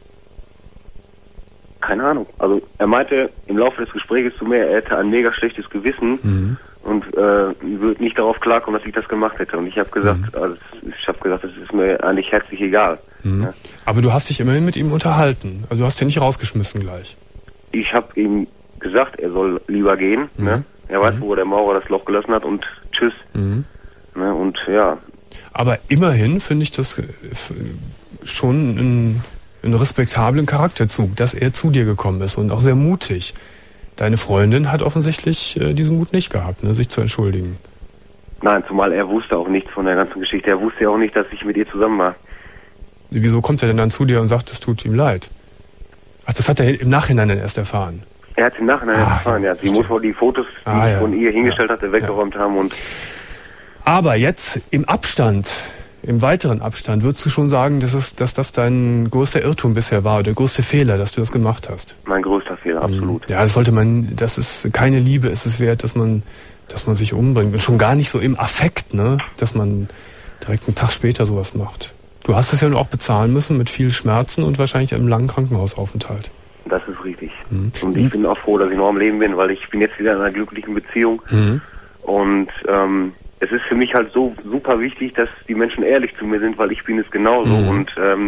Keine Ahnung. Also er meinte im Laufe des Gesprächs zu mir, er hätte ein mega schlechtes Gewissen mhm. und äh, würde nicht darauf klarkommen, dass ich das gemacht hätte. Und ich habe gesagt, mhm. also ich habe gesagt, das ist mir eigentlich herzlich egal. Mhm. Ja. Aber du hast dich immerhin mit ihm unterhalten. Also du hast ihn nicht rausgeschmissen gleich. Ich habe ihm gesagt, er soll lieber gehen. Mhm. Ne? Er weiß, mhm. wo der Maurer das Loch gelassen hat und tschüss. Mhm. Ne? Und ja. Aber immerhin finde ich das schon ein einen respektablen Charakterzug, dass er zu dir gekommen ist und auch sehr mutig. Deine Freundin hat offensichtlich äh, diesen Mut nicht gehabt, ne, sich zu entschuldigen. Nein, zumal er wusste auch nichts von der ganzen Geschichte. Er wusste ja auch nicht, dass ich mit ihr zusammen war. Wieso kommt er denn dann zu dir und sagt, es tut ihm leid? Ach, das hat er im Nachhinein dann erst erfahren. Er hat es im Nachhinein erst erfahren, ja. Sie muss wohl die Fotos, die ah, ich ja. von ihr hingestellt ja. hatte, weggeräumt ja. haben und... Aber jetzt im Abstand... Im weiteren Abstand, würdest du schon sagen, dass, es, dass das dein größter Irrtum bisher war, oder der größte Fehler, dass du das gemacht hast? Mein größter Fehler, absolut. Ja, das sollte man, das ist keine Liebe, ist es wert, dass man, dass man sich umbringt. Und schon gar nicht so im Affekt, ne, dass man direkt einen Tag später sowas macht. Du hast es ja nur auch bezahlen müssen mit viel Schmerzen und wahrscheinlich einem langen Krankenhausaufenthalt. Das ist richtig. Mhm. Und ich bin auch froh, dass ich noch am Leben bin, weil ich bin jetzt wieder in einer glücklichen Beziehung. Mhm. Und ähm, es ist für mich halt so super wichtig, dass die Menschen ehrlich zu mir sind, weil ich bin es genauso. Mhm. Und ähm,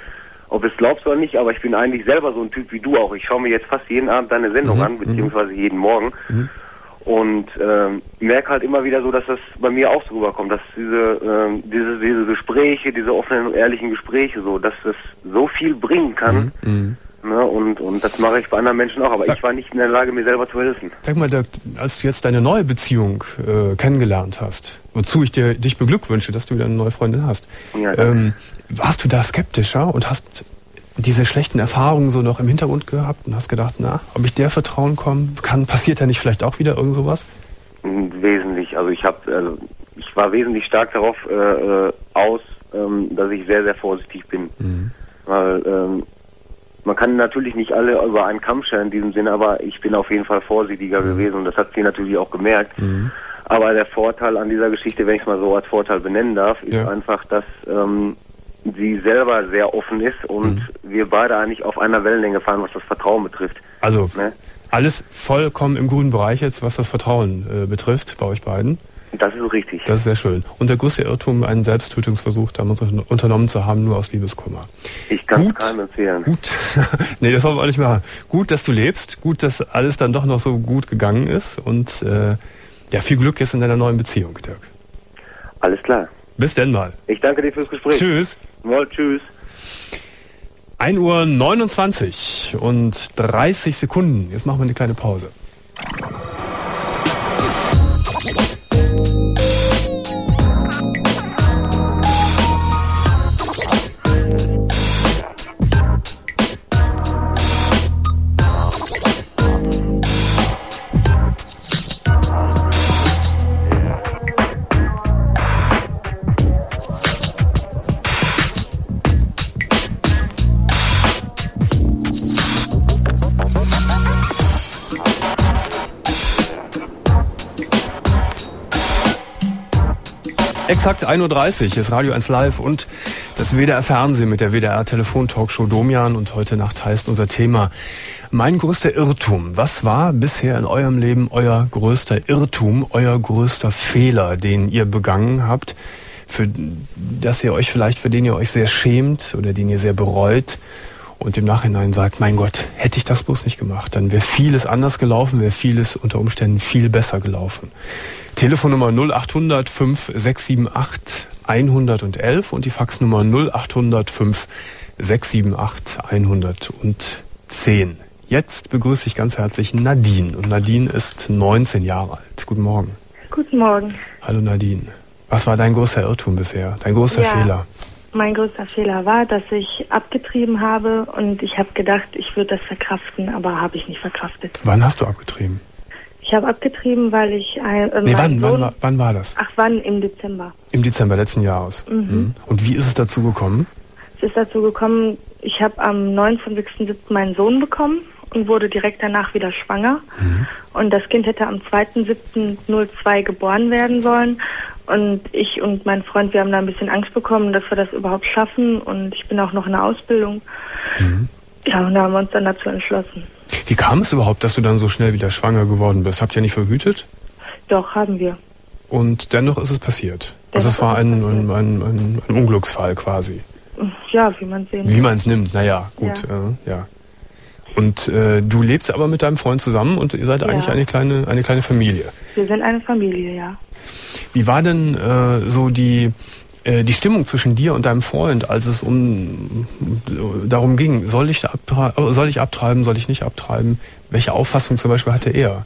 ob es glaubst oder nicht, aber ich bin eigentlich selber so ein Typ wie du auch. Ich schaue mir jetzt fast jeden Abend deine Sendung mhm. an, beziehungsweise jeden Morgen. Mhm. Und ähm, merke halt immer wieder so, dass das bei mir auch so rüberkommt, dass diese, ähm, diese, diese Gespräche, diese offenen und ehrlichen Gespräche, so, dass das so viel bringen kann. Mhm. Ne, und, und das mache ich bei anderen Menschen auch, aber Sag, ich war nicht in der Lage, mir selber zu helfen. Sag mal, da, als du jetzt deine neue Beziehung äh, kennengelernt hast, wozu ich dir dich beglückwünsche, dass du wieder eine neue Freundin hast, ja, ähm, warst du da skeptischer und hast diese schlechten Erfahrungen so noch im Hintergrund gehabt und hast gedacht, na, ob ich der Vertrauen komme, kann, passiert da nicht vielleicht auch wieder irgend sowas? Wesentlich, also ich habe, also ich war wesentlich stark darauf äh, aus, ähm, dass ich sehr, sehr vorsichtig bin, mhm. weil ähm, man kann natürlich nicht alle über einen Kamm scheren in diesem Sinne, aber ich bin auf jeden Fall vorsichtiger mhm. gewesen und das hat sie natürlich auch gemerkt. Mhm. Aber der Vorteil an dieser Geschichte, wenn ich es mal so als Vorteil benennen darf, ist ja. einfach, dass ähm, sie selber sehr offen ist und mhm. wir beide eigentlich auf einer Wellenlänge fahren, was das Vertrauen betrifft. Also ne? Alles vollkommen im grünen Bereich jetzt, was das Vertrauen äh, betrifft bei euch beiden. Das ist richtig. Das ist sehr schön. Und der größte Irrtum, einen Selbsttötungsversuch damals unternommen zu haben, nur aus Liebeskummer. Ich kann es keinem empfehlen. Gut. Nee, das wollen wir auch nicht machen. Gut, dass du lebst. Gut, dass alles dann doch noch so gut gegangen ist. Und äh, ja, viel Glück jetzt in deiner neuen Beziehung, Dirk. Alles klar. Bis denn mal. Ich danke dir fürs Gespräch. Tschüss. Wohl, tschüss. ein Uhr neunundzwanzig und dreißig Sekunden. Jetzt machen wir eine kleine Pause. Exakt ein Uhr dreißig ist Radio eins Live und das W D R Fernsehen mit der W D R Telefon-Talkshow Domian. Und heute Nacht heißt unser Thema Mein größter Irrtum. Was war bisher in eurem Leben euer größter Irrtum, euer größter Fehler, den ihr begangen habt, für dass ihr euch vielleicht, für den ihr euch sehr schämt oder den ihr sehr bereut und im Nachhinein sagt, mein Gott, hätte ich das bloß nicht gemacht, dann wäre vieles anders gelaufen, wäre vieles unter Umständen viel besser gelaufen. Telefonnummer null acht hundert fünf sechs sieben acht hundertelf und die Faxnummer null acht hundert fünf sechs sieben acht hundertzehn. Jetzt begrüße ich ganz herzlich Nadine. Und Nadine ist neunzehn Jahre alt. Guten Morgen. Guten Morgen. Hallo Nadine. Was war dein größter Irrtum bisher? Dein größter ja, Fehler? Mein größter Fehler war, dass ich abgetrieben habe und ich habe gedacht, ich würde das verkraften, aber habe ich nicht verkraftet. Wann hast du abgetrieben? Ich habe abgetrieben, weil ich... Ein, äh, nee, wann, Sohn, wann, war, wann war das? Ach, wann? Im Dezember. Im Dezember letzten Jahres. Mhm. Mhm. Und wie ist es dazu gekommen? Es ist dazu gekommen, ich habe am neunundzwanzigsten siebten meinen Sohn bekommen und wurde direkt danach wieder schwanger. Mhm. Und das Kind hätte am zweiten siebten zwei geboren werden sollen. Und ich und mein Freund, wir haben da ein bisschen Angst bekommen, dass wir das überhaupt schaffen. Und ich bin auch noch in der Ausbildung. Mhm. Ja, und da haben wir uns dann dazu entschlossen. Wie kam es überhaupt, dass du dann so schnell wieder schwanger geworden bist? Habt ihr nicht verhütet? Doch, haben wir. Und dennoch ist es passiert? Also es war ein, ein, ein, ein, ein Unglücksfall quasi? Ja, wie man es sehen Wie man es nimmt, naja, gut, ja. Äh, ja. Und äh, du lebst aber mit deinem Freund zusammen und ihr seid ja. eigentlich eine kleine, eine kleine Familie. Wir sind eine Familie, ja. Wie war denn äh, so die... die Stimmung zwischen dir und deinem Freund, als es um darum ging, soll ich abtreiben, soll ich abtreiben, soll ich nicht abtreiben? Welche Auffassung zum Beispiel hatte er?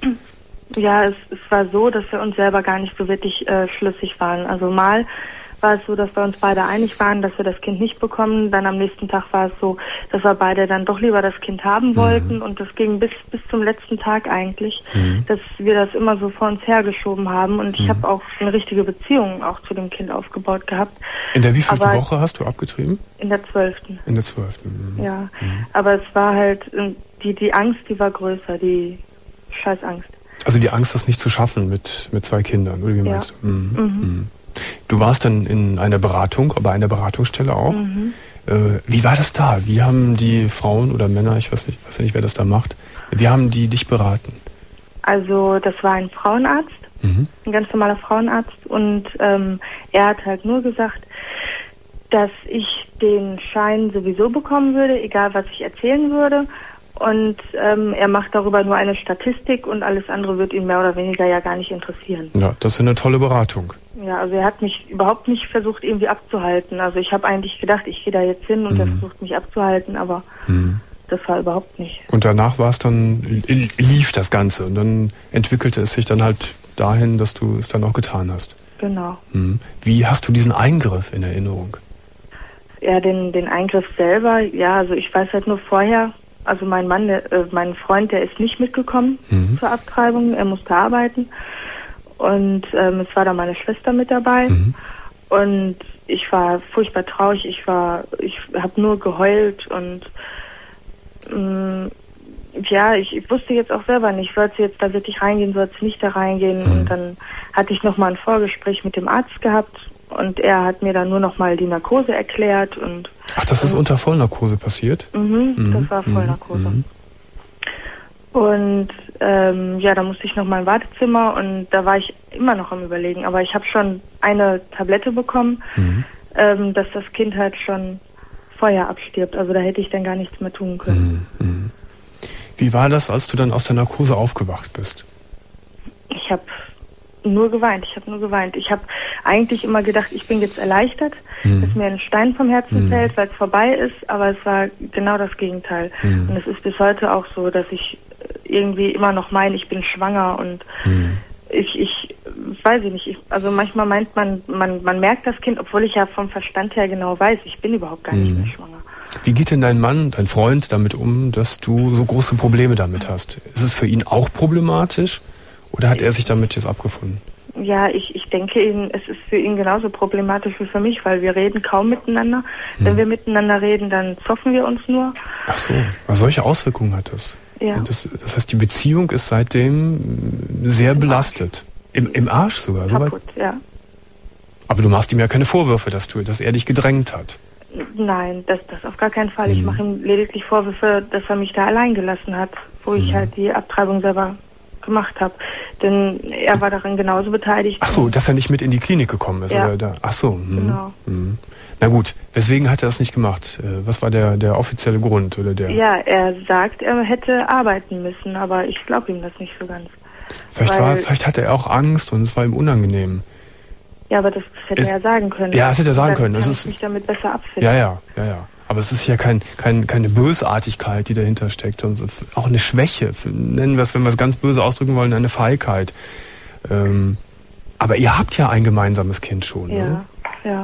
Ja, es, es war so, dass wir uns selber gar nicht so wirklich äh, schlüssig waren. Also mal war es so, dass wir uns beide einig waren, dass wir das Kind nicht bekommen. Dann am nächsten Tag war es so, dass wir beide dann doch lieber das Kind haben wollten. Mhm. Und das ging bis bis zum letzten Tag eigentlich, mhm. dass wir das immer so vor uns hergeschoben haben. Und ich mhm. habe auch eine richtige Beziehung auch zu dem Kind aufgebaut gehabt. In der wievielten aber Woche hast du abgetrieben? In der zwölften. In der zwölften. Mhm. Ja, mhm. aber es war halt, die die Angst, die war größer, die Scheißangst. Also die Angst, das nicht zu schaffen mit mit zwei Kindern, oder wie meinst ja. du? Mhm. Mhm. Mhm. Du warst dann in einer Beratung, bei einer Beratungsstelle auch. Mhm. Äh, wie war das da? Wie haben die Frauen oder Männer, ich weiß nicht, weiß ja nicht, wer das da macht, wie haben die dich beraten? Also das war ein Frauenarzt, mhm. ein ganz normaler Frauenarzt. Und ähm, er hat halt nur gesagt, dass ich den Schein sowieso bekommen würde, egal was ich erzählen würde. Und ähm, er macht darüber nur eine Statistik und alles andere wird ihn mehr oder weniger ja gar nicht interessieren. Ja, das ist eine tolle Beratung. Ja, also er hat mich überhaupt nicht versucht irgendwie abzuhalten. Also ich habe eigentlich gedacht, ich gehe da jetzt hin und mhm. er versucht mich abzuhalten, aber mhm. das war überhaupt nicht. Und danach war es dann, lief das Ganze und dann entwickelte es sich dann halt dahin, dass du es dann auch getan hast. Genau. Mhm. Wie hast du diesen Eingriff in Erinnerung? Ja, den, den Eingriff selber, ja, also ich weiß halt nur vorher, also mein Mann, der, äh, mein Freund, der ist nicht mitgekommen mhm. zur Abtreibung, er musste arbeiten und ähm, es war da meine Schwester mit dabei mhm. und ich war furchtbar traurig, ich war, ich habe nur geheult und mh, ja, ich, ich wusste jetzt auch selber nicht, soll sie jetzt da wirklich reingehen, soll sie nicht da reingehen mhm. und dann hatte ich nochmal ein Vorgespräch mit dem Arzt gehabt und er hat mir dann nur nochmal die Narkose erklärt und... Ach, das ist unter Vollnarkose passiert? Mhm, mhm. das war Vollnarkose. Mhm. Und ähm, ja, da musste ich nochmal im Wartezimmer und da war ich immer noch am Überlegen. Aber ich habe schon eine Tablette bekommen, mhm. ähm, dass das Kind halt schon vorher abstirbt. Also da hätte ich dann gar nichts mehr tun können. Mhm. Wie war das, als du dann aus der Narkose aufgewacht bist? Ich habe... Nur geweint, ich habe nur geweint. Ich habe eigentlich immer gedacht, ich bin jetzt erleichtert, mhm. dass mir ein Stein vom Herzen mhm. fällt, weil es vorbei ist, aber es war genau das Gegenteil. Mhm. Und es ist bis heute auch so, dass ich irgendwie immer noch meine, ich bin schwanger und mhm. ich, ich weiß ich nicht, ich, also manchmal meint man, man, man merkt das Kind, obwohl ich ja vom Verstand her genau weiß, ich bin überhaupt gar mhm. nicht mehr schwanger. Wie geht denn dein Mann, dein Freund damit um, dass du so große Probleme damit hast? Ist es für ihn auch problematisch? Oder hat er sich damit jetzt abgefunden? Ja, ich, ich denke, ihn, es ist für ihn genauso problematisch wie für mich, weil wir reden kaum miteinander. Hm. Wenn wir miteinander reden, dann zoffen wir uns nur. Ach so, was solche Auswirkungen hat das? Ja. Das, das heißt, die Beziehung ist seitdem sehr Im belastet. Im, Im Arsch sogar? Kaputt, so ja. Aber du machst ihm ja keine Vorwürfe, dass, du, dass er dich gedrängt hat. Nein, das, das auf gar keinen Fall. Mhm. Ich mache ihm lediglich Vorwürfe, dass er mich da allein gelassen hat, wo ich mhm. halt die Abtreibung selber gemacht habe. Denn er war daran genauso beteiligt. Ach so, dass er nicht mit in die Klinik gekommen ist? Ja. Oder da? Ach so. Mh. Genau. Mh. Na gut, weswegen hat er das nicht gemacht? Was war der, der offizielle Grund? Oder der? Ja, er sagt, er hätte arbeiten müssen, aber ich glaube ihm das nicht so ganz. Vielleicht, war, vielleicht hatte er auch Angst und es war ihm unangenehm. Ja, aber das, das hätte es, er ja sagen können. Ja, das hätte er sagen können. Dann kann kann ist, ich mich damit besser abfinden. Ja, ja, ja, ja. Aber es ist ja kein, kein, keine Bösartigkeit, die dahinter steckt. Und auch eine Schwäche. Nennen wir es, wenn wir es ganz böse ausdrücken wollen, eine Feigheit. Ähm, aber ihr habt ja ein gemeinsames Kind schon, ja, ne? Ja.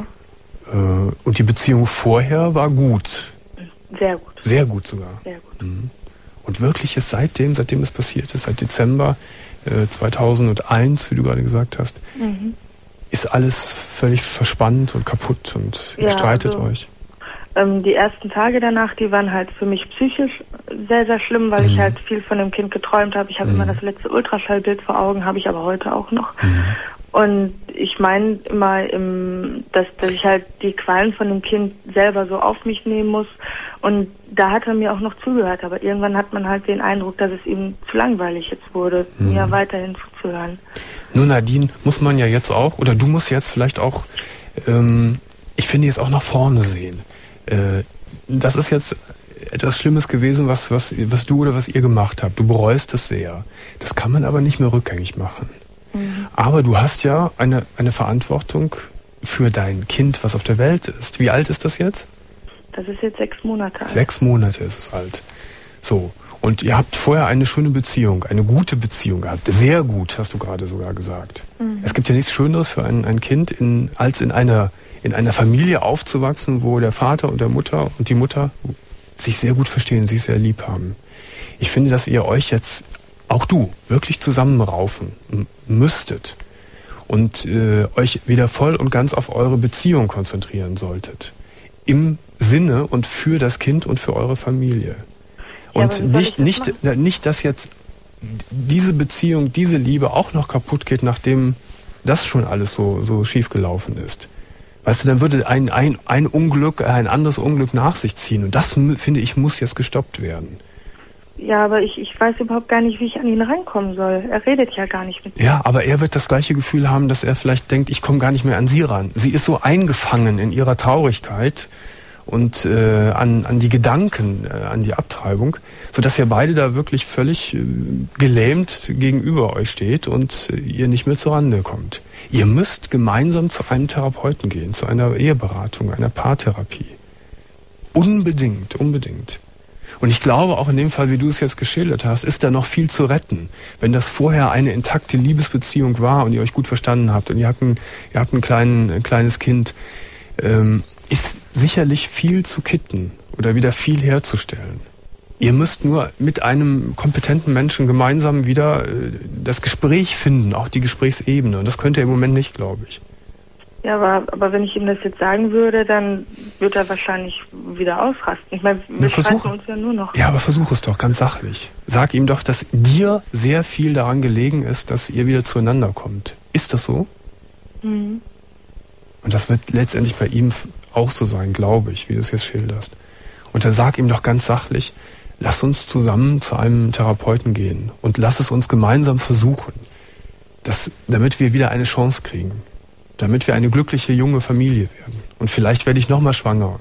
Äh, und die Beziehung vorher war gut. Sehr gut. Sehr gut sogar. Sehr gut. Mhm. Und wirklich ist seitdem, seitdem es passiert ist, seit Dezember äh, zweitausendeins, wie du gerade gesagt hast, mhm. ist alles völlig verspannt und kaputt und ihr ja, streitet also, euch. Ähm, die ersten Tage danach, die waren halt für mich psychisch sehr, sehr schlimm, weil mhm. ich halt viel von dem Kind geträumt habe. Ich habe mhm. immer das letzte Ultraschallbild vor Augen, habe ich aber heute auch noch. Mhm. Und ich meine immer, im, dass, dass ich halt die Qualen von dem Kind selber so auf mich nehmen muss. Und da hat er mir auch noch zugehört. Aber irgendwann hat man halt den Eindruck, dass es ihm zu langweilig jetzt wurde, mhm. mir weiterhin zuzuhören. Nur Nadine, muss man ja jetzt auch, oder du musst jetzt vielleicht auch, ähm, ich finde, jetzt auch nach vorne sehen. Äh, das ist jetzt etwas Schlimmes gewesen, was, was, was du oder was ihr gemacht habt. Du bereust es sehr. Das kann man aber nicht mehr rückgängig machen. Mhm. Aber du hast ja eine, eine Verantwortung für dein Kind, was auf der Welt ist. Wie alt ist das jetzt? Das ist jetzt sechs Monate alt. Sechs Monate ist es alt. So. Und ihr habt vorher eine schöne Beziehung, eine gute Beziehung gehabt. Sehr gut, hast du gerade sogar gesagt. Mhm. Es gibt ja nichts Schöneres für ein, ein Kind, in, als in einer, in einer Familie aufzuwachsen, wo der Vater und der Mutter und die Mutter sich sehr gut verstehen, sich sehr lieb haben. Ich finde, dass ihr euch jetzt, auch du, wirklich zusammenraufen müsstet und äh, euch wieder voll und ganz auf eure Beziehung konzentrieren solltet. Im Sinne und für das Kind und für eure Familie. Und ja, nicht, nicht, nicht, dass jetzt diese Beziehung, diese Liebe auch noch kaputt geht, nachdem das schon alles so, so schief gelaufen ist. Weißt du, dann würde ein, ein, ein Unglück, ein anderes Unglück nach sich ziehen. Und das, finde ich, muss jetzt gestoppt werden. Ja, aber ich, ich weiß überhaupt gar nicht, wie ich an ihn rankommen soll. Er redet ja gar nicht mit mir. Ja, aber er wird das gleiche Gefühl haben, dass er vielleicht denkt, ich komme gar nicht mehr an sie ran. Sie ist so eingefangen in ihrer Traurigkeit und äh, an, an die Gedanken, äh, an die Abtreibung, sodass ihr beide da wirklich völlig äh, gelähmt gegenüber euch steht und äh, ihr nicht mehr zur Rande kommt. Ihr müsst gemeinsam zu einem Therapeuten gehen, zu einer Eheberatung, einer Paartherapie. Unbedingt, unbedingt. Und ich glaube, auch in dem Fall, wie du es jetzt geschildert hast, ist da noch viel zu retten. Wenn das vorher eine intakte Liebesbeziehung war und ihr euch gut verstanden habt und ihr habt ein, ihr habt ein, klein, ein kleines Kind, ähm, ist sicherlich viel zu kitten oder wieder viel herzustellen. Ihr müsst nur mit einem kompetenten Menschen gemeinsam wieder äh, das Gespräch finden, auch die Gesprächsebene. Und das könnt ihr im Moment nicht, glaube ich. Ja, aber, aber wenn ich ihm das jetzt sagen würde, dann wird er wahrscheinlich wieder ausrasten. Ich meine, wir streiten uns ja nur noch. Ja, aber versuch es doch ganz sachlich. Sag ihm doch, dass dir sehr viel daran gelegen ist, dass ihr wieder zueinander kommt. Ist das so? Mhm. Und das wird letztendlich bei ihm auch so sein, glaube ich, wie du es jetzt schilderst. Und dann sag ihm doch ganz sachlich, lass uns zusammen zu einem Therapeuten gehen und lass es uns gemeinsam versuchen, dass, damit wir wieder eine Chance kriegen. Damit wir eine glückliche junge Familie werden. Und vielleicht werde ich nochmal schwanger.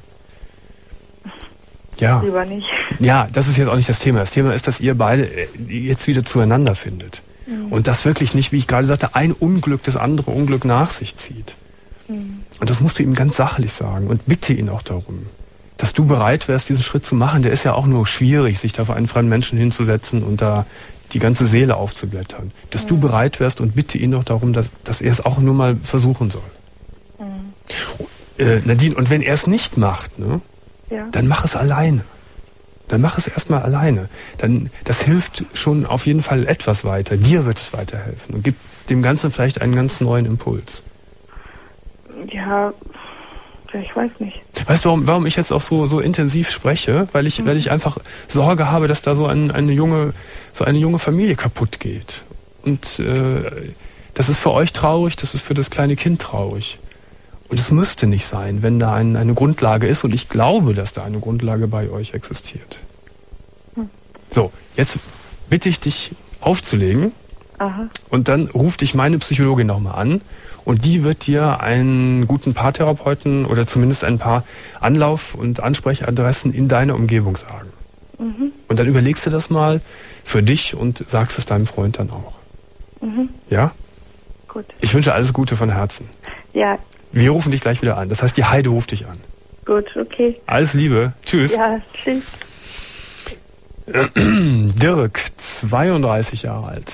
Ja. Lieber nicht. Ja, das ist jetzt auch nicht das Thema. Das Thema ist, dass ihr beide jetzt wieder zueinander findet. Mhm. Und das wirklich nicht, wie ich gerade sagte, ein Unglück das andere Unglück nach sich zieht. Mhm. Und das musst du ihm ganz sachlich sagen. Und bitte ihn auch darum, dass du bereit wärst, diesen Schritt zu machen. Der ist ja auch nur schwierig, sich da vor einen fremden Menschen hinzusetzen und da die ganze Seele aufzublättern. Dass mhm. du bereit wärst und bitte ihn doch darum, dass, dass er es auch nur mal versuchen soll. Mhm. Äh, Nadine, und wenn er es nicht macht, ne, ja. dann mach es alleine. Dann mach es erstmal alleine. Dann, das hilft schon auf jeden Fall etwas weiter. Dir wird es weiterhelfen und gibt dem Ganzen vielleicht einen ganz neuen Impuls. Ja, ich weiß nicht. Weißt du, warum, warum ich jetzt auch so, so intensiv spreche? Weil ich, mhm. weil ich einfach Sorge habe, dass da so ein, eine junge, so eine junge Familie kaputt geht. Und äh, das ist für euch traurig, das ist für das kleine Kind traurig. Und es müsste nicht sein, wenn da ein, eine Grundlage ist. Und ich glaube, dass da eine Grundlage bei euch existiert. Hm. So, jetzt bitte ich dich aufzulegen. Aha. Und dann ruft dich meine Psychologin nochmal an. Und die wird dir einen guten Paartherapeuten oder zumindest ein paar Anlauf- und Ansprechadressen in deiner Umgebung sagen. Mhm. Und dann überlegst du das mal für dich und sagst es deinem Freund dann auch. Mhm. Ja? Gut. Ich wünsche alles Gute von Herzen. Ja. Wir rufen dich gleich wieder an. Das heißt, die Heide ruft dich an. Gut, okay. Alles Liebe. Tschüss. Ja, tschüss. Dirk, zweiunddreißig Jahre alt.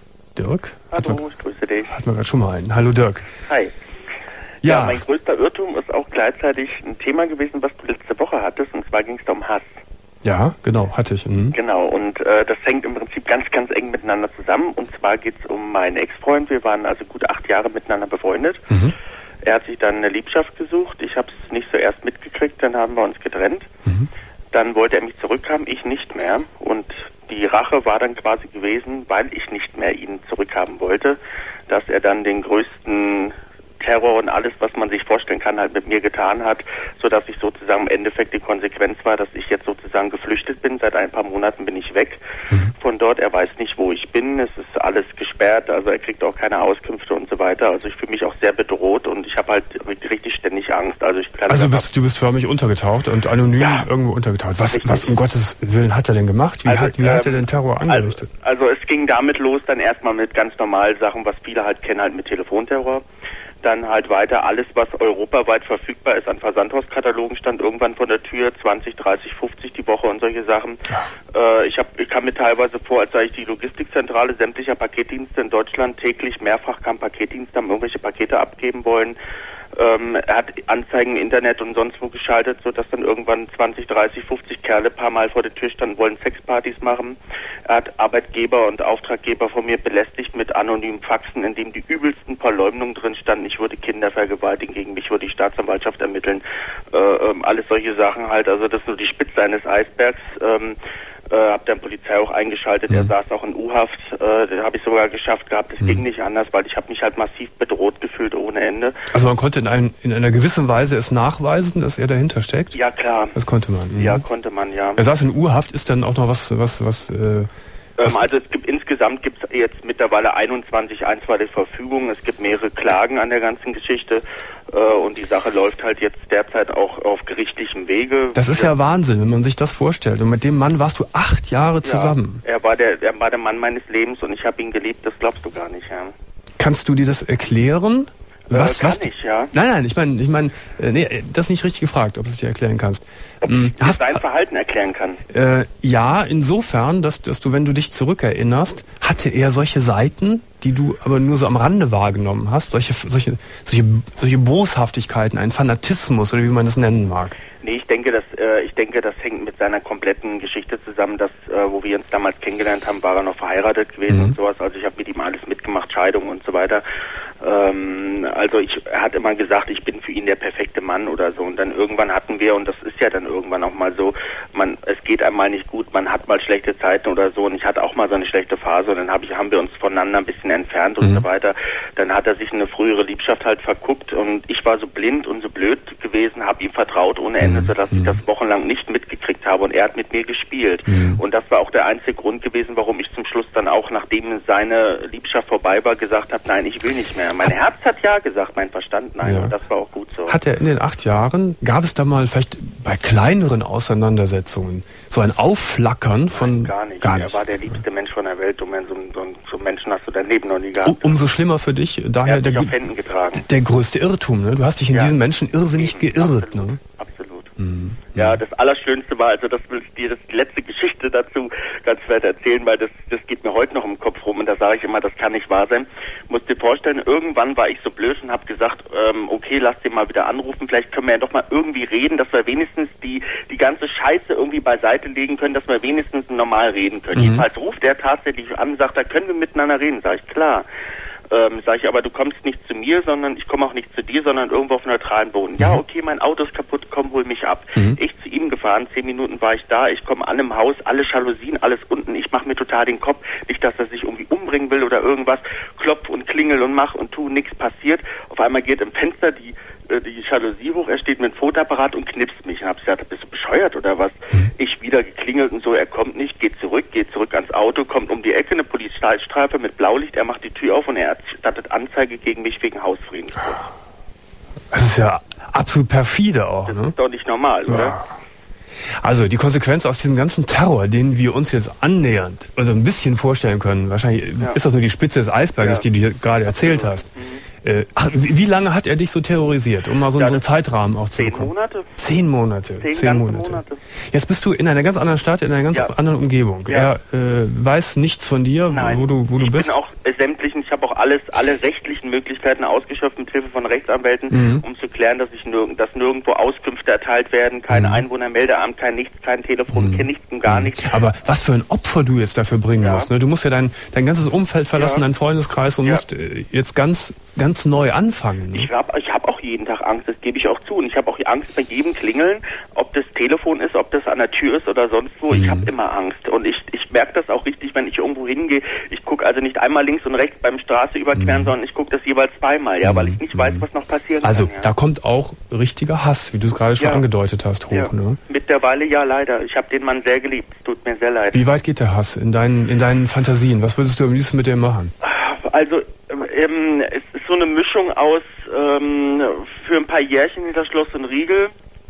Dirk? Hallo, man, ich grüße dich. Hatten wir gerade schon mal einen. Hallo Dirk. Hi. Ja. ja, mein größter Irrtum ist auch gleichzeitig ein Thema gewesen, was du letzte Woche hattest, und zwar ging es da um Hass. Ja, genau, hatte ich. Mhm. Genau, und äh, das hängt im Prinzip ganz, ganz eng miteinander zusammen. Und zwar geht es um meinen Ex-Freund. Wir waren also gut acht Jahre miteinander befreundet. Mhm. Er hat sich dann eine Liebschaft gesucht. Ich habe es nicht zuerst mitgekriegt, dann haben wir uns getrennt. Mhm. Dann wollte er mich zurückhaben, ich nicht mehr. Und die Rache war dann quasi gewesen, weil ich nicht mehr ihn zurückhaben wollte, dass er dann den größten Terror und alles, was man sich vorstellen kann, halt mit mir getan hat, sodass ich sozusagen im Endeffekt die Konsequenz war, dass ich jetzt sozusagen geflüchtet bin. Seit ein paar Monaten bin ich weg mhm. von dort. Er weiß nicht, wo ich bin. Es ist alles gesperrt, also er kriegt auch keine Auskünfte und so weiter. Also ich fühle mich auch sehr bedroht und ich habe halt richtig ständig Angst. Also ich kann also du bist, du bist förmlich untergetaucht und anonym ja. irgendwo untergetaucht. Was, was um Gottes Willen hat er denn gemacht? Wie, also, hat, wie ähm, hat er den Terror angerichtet? Also, also es ging damit los, dann erstmal mit ganz normalen Sachen, was viele halt kennen, halt mit Telefonterror. Dann halt weiter alles, was europaweit verfügbar ist an Versandhauskatalogen, stand irgendwann vor der Tür, zwanzig, dreißig, fünfzig die Woche und solche Sachen. Ja. Äh, ich, hab, ich kam mir teilweise vor, als sei ich die Logistikzentrale sämtlicher Paketdienste in Deutschland. Täglich mehrfach kam Paketdienste, haben irgendwelche Pakete abgeben wollen. Ähm, er hat Anzeigen im Internet und sonst wo geschaltet, sodass dann irgendwann zwanzig, dreißig, fünfzig Kerle ein paar Mal vor der Tür standen, wollen Sexpartys machen. Er hat Arbeitgeber und Auftraggeber von mir belästigt mit anonymen Faxen, in dem die übelsten Verleumdungen drin standen. Ich würde Kinder vergewaltigen, gegen mich würde die Staatsanwaltschaft ermitteln. Äh, ähm, alles solche Sachen halt. Also das ist nur die Spitze eines Eisbergs. Ähm, Äh, hab dann Polizei auch eingeschaltet, mhm. er saß auch in U-Haft, äh, das habe ich sogar geschafft gehabt, das mhm. ging nicht anders, weil ich habe mich halt massiv bedroht gefühlt ohne Ende. Also man konnte in, ein, in einer gewissen Weise es nachweisen, dass er dahinter steckt? Ja, klar. Das konnte man. Mhm. Ja, konnte man, ja. Er saß in U-Haft, ist dann auch noch was, was, was, äh, ähm, also es gibt insgesamt gibt es jetzt mittlerweile einundzwanzig einstweilige Verfügungen, es gibt mehrere Klagen an der ganzen Geschichte. Und die Sache läuft halt jetzt derzeit auch auf gerichtlichem Wege. Das ist ja Wahnsinn, wenn man sich das vorstellt. Und mit dem Mann warst du acht Jahre zusammen. Ja, er war der, er war der Mann meines Lebens und ich habe ihn geliebt, das glaubst du gar nicht, ja. Kannst du dir das erklären? Was, äh, kann was? ich, ja. Nein, nein, ich meine, ich meine, äh, nee, das ist nicht richtig gefragt, ob du es dir erklären kannst. Ob hm, ich hast, dein Verhalten erklären kann? Äh, ja, insofern, dass, dass du, wenn du dich zurückerinnerst, hatte er solche Seiten, die du aber nur so am Rande wahrgenommen hast, solche, solche, solche, solche Boshaftigkeiten, ein Fanatismus oder wie man das nennen mag. Nee, ich denke, das, äh, ich denke, das hängt mit seiner kompletten Geschichte zusammen, dass, äh, wo wir uns damals kennengelernt haben, war er noch verheiratet gewesen mhm. und sowas. Also ich habe mit ihm alles mitgemacht, Scheidung und so weiter. Ähm, also ich, er hat immer gesagt, ich bin für ihn der perfekte Mann oder so. Und dann irgendwann hatten wir, und das ist ja dann irgendwann auch mal so, man, es geht einmal nicht gut, man hat mal schlechte Zeiten oder so. Und ich hatte auch mal so eine schlechte Phase und dann hab ich, haben wir uns voneinander ein bisschen entfernt und mhm. so weiter. Dann hat er sich in eine frühere Liebschaft halt verguckt und ich war so blind und so blöd gewesen, habe ihm vertraut ohne Ende, sodass ich das wochenlang nicht mitgekriegt habe und er hat mit mir gespielt. Mhm. Und das war auch der einzige Grund gewesen, warum ich zum Schluss dann auch, nachdem seine Liebschaft vorbei war, gesagt habe, nein, ich will nicht mehr. Mein Herz hat ja gesagt, mein Verstand nein, ja. Und das war auch gut so. Hat er in den acht Jahren, gab es da mal vielleicht bei kleineren Auseinandersetzungen so ein Aufflackern von... Nein, gar nicht. Gar nicht. Er war der liebste Mensch von der Welt. So, so, so einen Menschen hast du dein Leben noch nie gehabt. Um, umso schlimmer für dich, daher er hat der, auf Händen getragen. der größte Irrtum. Ne? Du hast dich in ja. diesen Menschen irrsinnig Eben. geirrt. Absolut. Ne? Absolut. Mhm. Ja, das Allerschönste war, also das will ich dir, das die letzte Geschichte dazu ganz weit erzählen, weil das, das geht mir heute noch im Kopf rum und da sage ich immer, das kann nicht wahr sein. Musst dir vorstellen, irgendwann war ich so blöd und habe gesagt, ähm, okay, lass den mal wieder anrufen, vielleicht können wir ja doch mal irgendwie reden, dass wir wenigstens die, die ganze Scheiße irgendwie beiseite legen können, dass wir wenigstens normal reden können. Mhm. Jedenfalls ruft er tatsächlich an und sagt, da können wir miteinander reden, sage ich, klar. Ähm, sag ich, aber du kommst nicht zu mir, sondern ich komme auch nicht zu dir, sondern irgendwo auf neutralen Boden. Mhm. Ja, okay, mein Auto ist kaputt, komm, hol mich ab. Mhm. Ich zu ihm gefahren, zehn Minuten war ich da, ich komme an im Haus, alle Jalousien, alles unten, ich mache mir total den Kopf, nicht, dass er sich irgendwie umbringen will oder irgendwas, klopf und klingel und mach und tu, nichts passiert. Auf einmal geht im Fenster die äh, die Jalousie hoch, er steht mit dem Fotoapparat und knipst mich. Und hab gesagt, bist du bescheuert oder was? Mhm. Ich wieder geklingelt und so, er kommt nicht, geht zurück, geht zurück ans Auto, kommt um die Ecke, eine Polizeistreife mit Blaulicht, er macht die Tür auf und er erstattet Anzeige gegen mich wegen Hausfriedensbruch. Das ist ja absolut perfide auch, das ne? ist doch nicht normal, ja. Oder? Also die Konsequenz aus diesem ganzen Terror, den wir uns jetzt annähernd, also ein bisschen vorstellen können, wahrscheinlich ja. ist das nur die Spitze des Eisberges, ja. die du hier gerade erzählt hast. Mhm. Äh, ach, wie, wie lange hat er dich so terrorisiert, um mal so, ja, so einen Zeitrahmen auch zu bekommen? Zehn Monate. Zehn Monate. Zehn, Zehn Monate. Monate. Jetzt bist du in einer ganz anderen Stadt, in einer ganz ja. anderen Umgebung. Ja. Er äh, weiß nichts von dir, Nein. wo du, wo du ich bist. Ich bin auch äh, sämtlichen, ich habe auch alles, alle rechtlichen Möglichkeiten ausgeschöpft mit Hilfe von Rechtsanwälten, mhm. um zu klären, dass ich nirg- dass nirgendwo Auskünfte erteilt werden, kein mhm. Einwohnermeldeamt, kein nichts, kein Telefon, mhm. kein nichts und gar nichts. Aber was für ein Opfer du jetzt dafür bringen ja. musst. Ne? Du musst ja dein, dein ganzes Umfeld verlassen, ja. deinen Freundeskreis und ja. musst äh, jetzt ganz, ganz neu anfangen. Ne? Ich habe ich hab auch jeden Tag Angst, das gebe ich auch zu. Und ich habe auch Angst bei jedem Klingeln, ob das Telefon ist, ob das an der Tür ist oder sonst wo. Mhm. Ich habe immer Angst. Und ich, ich merke das auch richtig, wenn ich irgendwo hingehe. Ich gucke also nicht einmal links und rechts beim Straße überqueren, mhm. sondern ich gucke das jeweils zweimal, ja, weil ich nicht weiß, was noch passieren also, kann. Also ja. da kommt auch richtiger Hass, wie du es gerade schon ja. angedeutet hast, hoch. Ja. Ne? Mittlerweile ja, leider. Ich habe den Mann sehr geliebt. Es tut mir sehr leid. Wie weit geht der Hass in deinen, in deinen Fantasien? Was würdest du am liebsten mit dem machen? Also, ähm, es ist so eine Mischung aus ähm, für ein paar Jährchen hinter Schloss und Riegel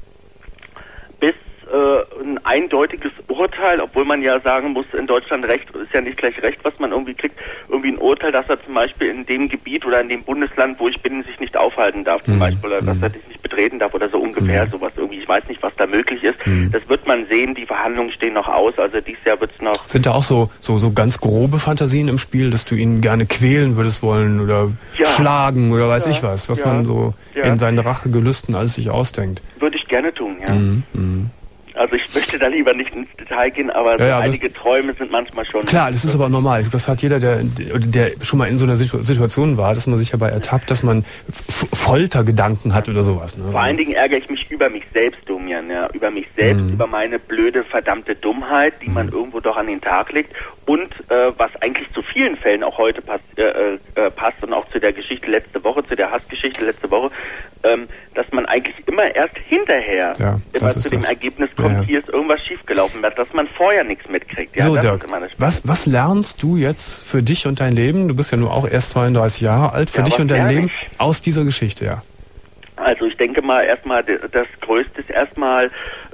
bis äh, ein eindeutiges Urteil, obwohl man ja sagen muss, in Deutschland Recht ist ja nicht gleich Recht, was man irgendwie kriegt, irgendwie ein Urteil, dass er zum Beispiel in dem Gebiet oder in dem Bundesland, wo ich bin, sich nicht aufhalten darf, zum mhm. Beispiel, oder dass er sich nicht betreten darf oder so ungefähr, mhm. sowas irgendwie. Ich weiß nicht, was da möglich ist. Mhm. Das wird man sehen, die Verhandlungen stehen noch aus, also dieses Jahr wird es noch... Sind da auch so, so, so ganz grobe Fantasien im Spiel, dass du ihn gerne quälen würdest wollen oder ja. schlagen oder weiß ja. ich was, was ja. man so ja. in seinen Rachegelüsten alles sich ausdenkt? Würde ich gerne tun, ja. Mhm. Mhm. Also ich möchte da lieber nicht ins Detail gehen, aber so ja, ja, einige Träume sind manchmal schon... Klar, das ist aber normal. Das hat jeder, der, der schon mal in so einer Situation war, dass man sich dabei ertappt, dass man F- Foltergedanken hat oder sowas. Ne? Vor allen Dingen ärgere ich mich über mich selbst, Domian, ja, über mich selbst, mhm. über meine blöde, verdammte Dummheit, die mhm. man irgendwo doch an den Tag legt und äh, was eigentlich zu vielen Fällen auch heute pass- äh, äh, passt und auch zu der Geschichte letzte Woche, zu der Hassgeschichte letzte Woche, ähm, dass man eigentlich immer erst hinterher ja, immer zu dem das. Ergebnis kommt, ja. hier ist irgendwas schiefgelaufen, dass man vorher nichts mitkriegt. Ja, so, das Dirk, was, was lernst du jetzt für dich und dein Leben? Du bist ja nur auch erst zweiunddreißig Jahre alt, für ja, dich und dein Leben ich? aus dieser Geschichte, ja. Also ich denke mal erstmal, das Größte ist erstmal,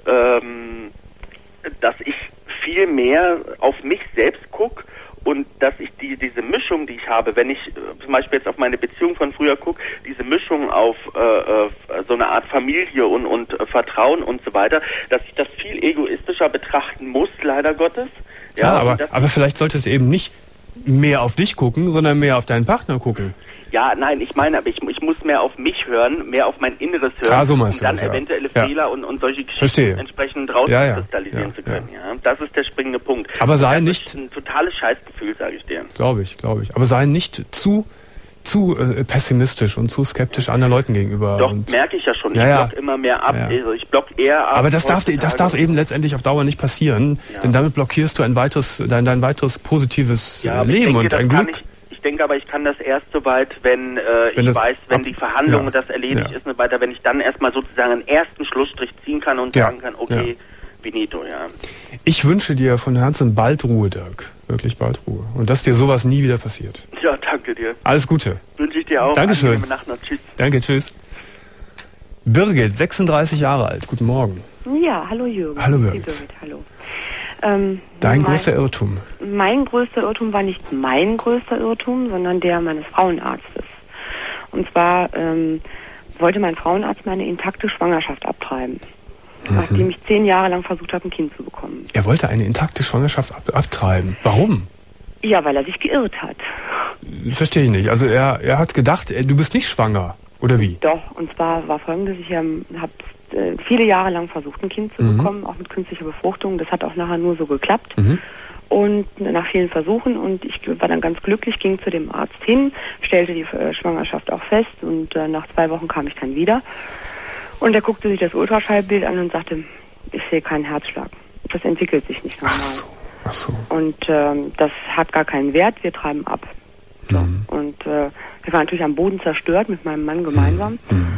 ähm, dass ich viel mehr auf mich selbst gucke und dass ich die, diese Mischung, die ich habe, wenn ich äh, zum Beispiel jetzt auf meine Beziehung von früher gucke, diese Mischung auf äh, äh, so eine Art Familie und, und äh, Vertrauen und so weiter, dass ich das viel egoistischer betrachten muss, leider Gottes. Ja, ja aber, aber vielleicht solltest du eben nicht mehr auf dich gucken, sondern mehr auf deinen Partner gucken. Ja, nein, ich meine, aber ich, ich muss mehr auf mich hören, mehr auf mein Inneres hören, ah, so meinst um dann du das, eventuelle ja. Fehler und, und solche Geschichten Verstehe. entsprechend rauskristallisieren ja, ja. zu können. Ja. Ja. Das ist der springende Punkt. Aber sei das nicht... ist ein totales Scheißgefühl, sage ich dir. Glaube ich, glaube ich. Aber sei nicht zu... zu äh, pessimistisch und zu skeptisch anderen Leuten gegenüber. Doch, und merke ich ja schon. Ich ja, block ja. immer mehr ab. Ja. Also ich block eher ab. Aber das darf, das darf eben letztendlich auf Dauer nicht passieren, ja. denn damit blockierst du ein weiteres, dein, dein weiteres positives ja, Leben denke, und ein Glück. Ich, ich denke aber, ich kann das erst soweit, wenn, äh, wenn ich das weiß, wenn ab, die Verhandlung ja. und das erledigt ja. ist und so weiter, wenn ich dann erstmal sozusagen einen ersten Schlussstrich ziehen kann und ja. sagen kann, okay, ja. Benito, ja. Ich wünsche dir von Herzen bald Ruhe, Dirk. Wirklich bald Ruhe. Und dass dir sowas nie wieder passiert. Ja, danke dir. Alles Gute. Wünsche ich dir auch. Dankeschön. Angenehme Nacht noch. Tschüss. Danke, tschüss. Birgit, sechsunddreißig Jahre alt. Guten Morgen. Ja, hallo Jürgen. Hallo Birgit. Birgit hallo. Ähm, Dein mein, größter Irrtum? Mein größter Irrtum war nicht mein größter Irrtum, sondern der meines Frauenarztes. Und zwar ähm, wollte mein Frauenarzt meine intakte Schwangerschaft abtreiben. Mhm. Nachdem ich zehn Jahre lang versucht habe, ein Kind zu bekommen. Er wollte eine intakte Schwangerschaft ab- abtreiben. Warum? Ja, weil er sich geirrt hat. Verstehe ich nicht. Also er, er hat gedacht, du bist nicht schwanger. Oder wie? Doch, und zwar war folgendes, ich ähm, habe äh, viele Jahre lang versucht, ein Kind zu mhm. bekommen, auch mit künstlicher Befruchtung. Das hat auch nachher nur so geklappt. Mhm. Und nach vielen Versuchen, und ich war dann ganz glücklich, ging zu dem Arzt hin, stellte die äh, Schwangerschaft auch fest, und äh, nach zwei Wochen kam ich dann wieder. Und er guckte sich das Ultraschallbild an und sagte, ich sehe keinen Herzschlag. Das entwickelt sich nicht normal. Ach so, ach so. Und ähm, das hat gar keinen Wert, wir treiben ab. So. Mhm. Und äh, wir waren natürlich am Boden zerstört mit meinem Mann gemeinsam. Mhm.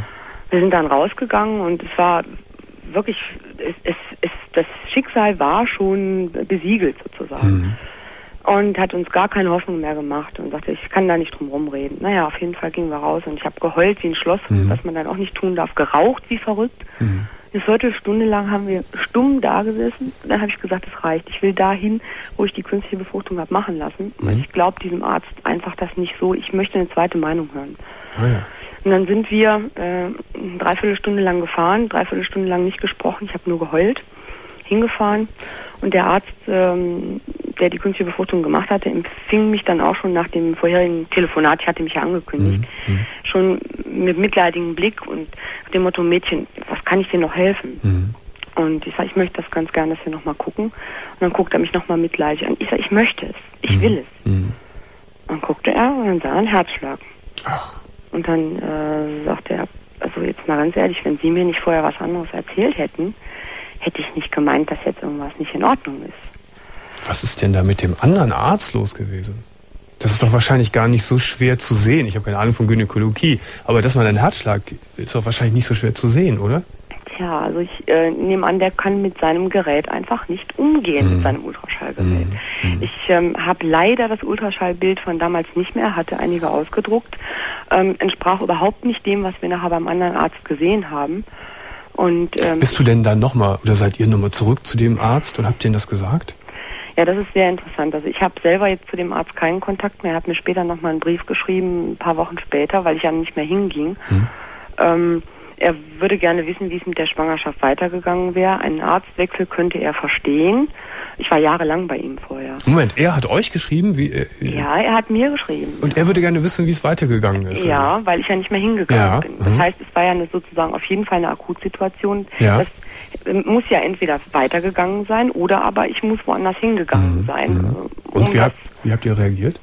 Wir sind dann rausgegangen und es war wirklich, es, es, es, das Schicksal war schon besiegelt sozusagen. Mhm. Und hat uns gar keine Hoffnung mehr gemacht und sagte, ich kann da nicht drum rumreden. Naja, auf jeden Fall gingen wir raus und ich habe geheult wie ein Schloss, mhm. was man dann auch nicht tun darf, geraucht wie verrückt. Mhm. Eine Viertelstunde lang haben wir stumm da gesessen. Dann habe ich gesagt, es reicht. Ich will dahin, wo ich die künstliche Befruchtung habe machen lassen. Mhm. Und ich glaube diesem Arzt einfach das nicht so. Ich möchte eine zweite Meinung hören. Oh ja. Und dann sind wir äh, eine Dreiviertelstunde lang gefahren, Dreiviertelstunde lang nicht gesprochen. Ich habe nur geheult, hingefahren. Und der Arzt, ähm, der die künstliche Befruchtung gemacht hatte, empfing mich dann auch schon nach dem vorherigen Telefonat, ich hatte mich ja angekündigt, mhm. schon mit mitleidigem Blick und nach dem Motto, Mädchen, was kann ich dir noch helfen? Mhm. Und ich sage, ich möchte das ganz gerne, dass wir nochmal gucken. Und dann guckt er mich nochmal mitleidig an. Ich sage, ich möchte es, ich mhm. will es. Mhm. Dann guckte er und dann sah er einen Herzschlag. Ach. Und dann äh, sagte er, also jetzt mal ganz ehrlich, wenn Sie mir nicht vorher was anderes erzählt hätten, hätte ich nicht gemeint, dass jetzt irgendwas nicht in Ordnung ist. Was ist denn da mit dem anderen Arzt los gewesen? Das ist doch wahrscheinlich gar nicht so schwer zu sehen. Ich habe keine Ahnung von Gynäkologie, aber dass man einen Herzschlag, ist doch wahrscheinlich nicht so schwer zu sehen, oder? Tja, also ich äh, nehme an, der kann mit seinem Gerät einfach nicht umgehen, mhm. mit seinem Ultraschallgerät. Mhm. Ich ähm, habe leider das Ultraschallbild von damals nicht mehr, hatte einige ausgedruckt, ähm, entsprach überhaupt nicht dem, was wir nachher beim anderen Arzt gesehen haben. Und, ähm, Bist du denn dann nochmal, oder seid ihr nochmal zurück zu dem Arzt und habt denen das gesagt? Ja, das ist sehr interessant. Also ich habe selber jetzt zu dem Arzt keinen Kontakt mehr. Er hat mir später nochmal einen Brief geschrieben, ein paar Wochen später, weil ich ja nicht mehr hinging. Hm. Ähm, er würde gerne wissen, wie es mit der Schwangerschaft weitergegangen wäre. Einen Arztwechsel könnte er verstehen. Ich war jahrelang bei ihm vorher. Moment, er hat euch geschrieben? Wie, äh, ja, er hat mir geschrieben. Und er würde gerne wissen, wie es weitergegangen ist? Ja, oder? Weil ich ja nicht mehr hingegangen ja. bin. Das mhm. heißt, es war ja eine, sozusagen auf jeden Fall eine Akutsituation. Ja. Das äh, muss ja entweder weitergegangen sein oder aber ich muss woanders hingegangen mhm. sein. Mhm. Um Und wie, hab, wie habt ihr reagiert?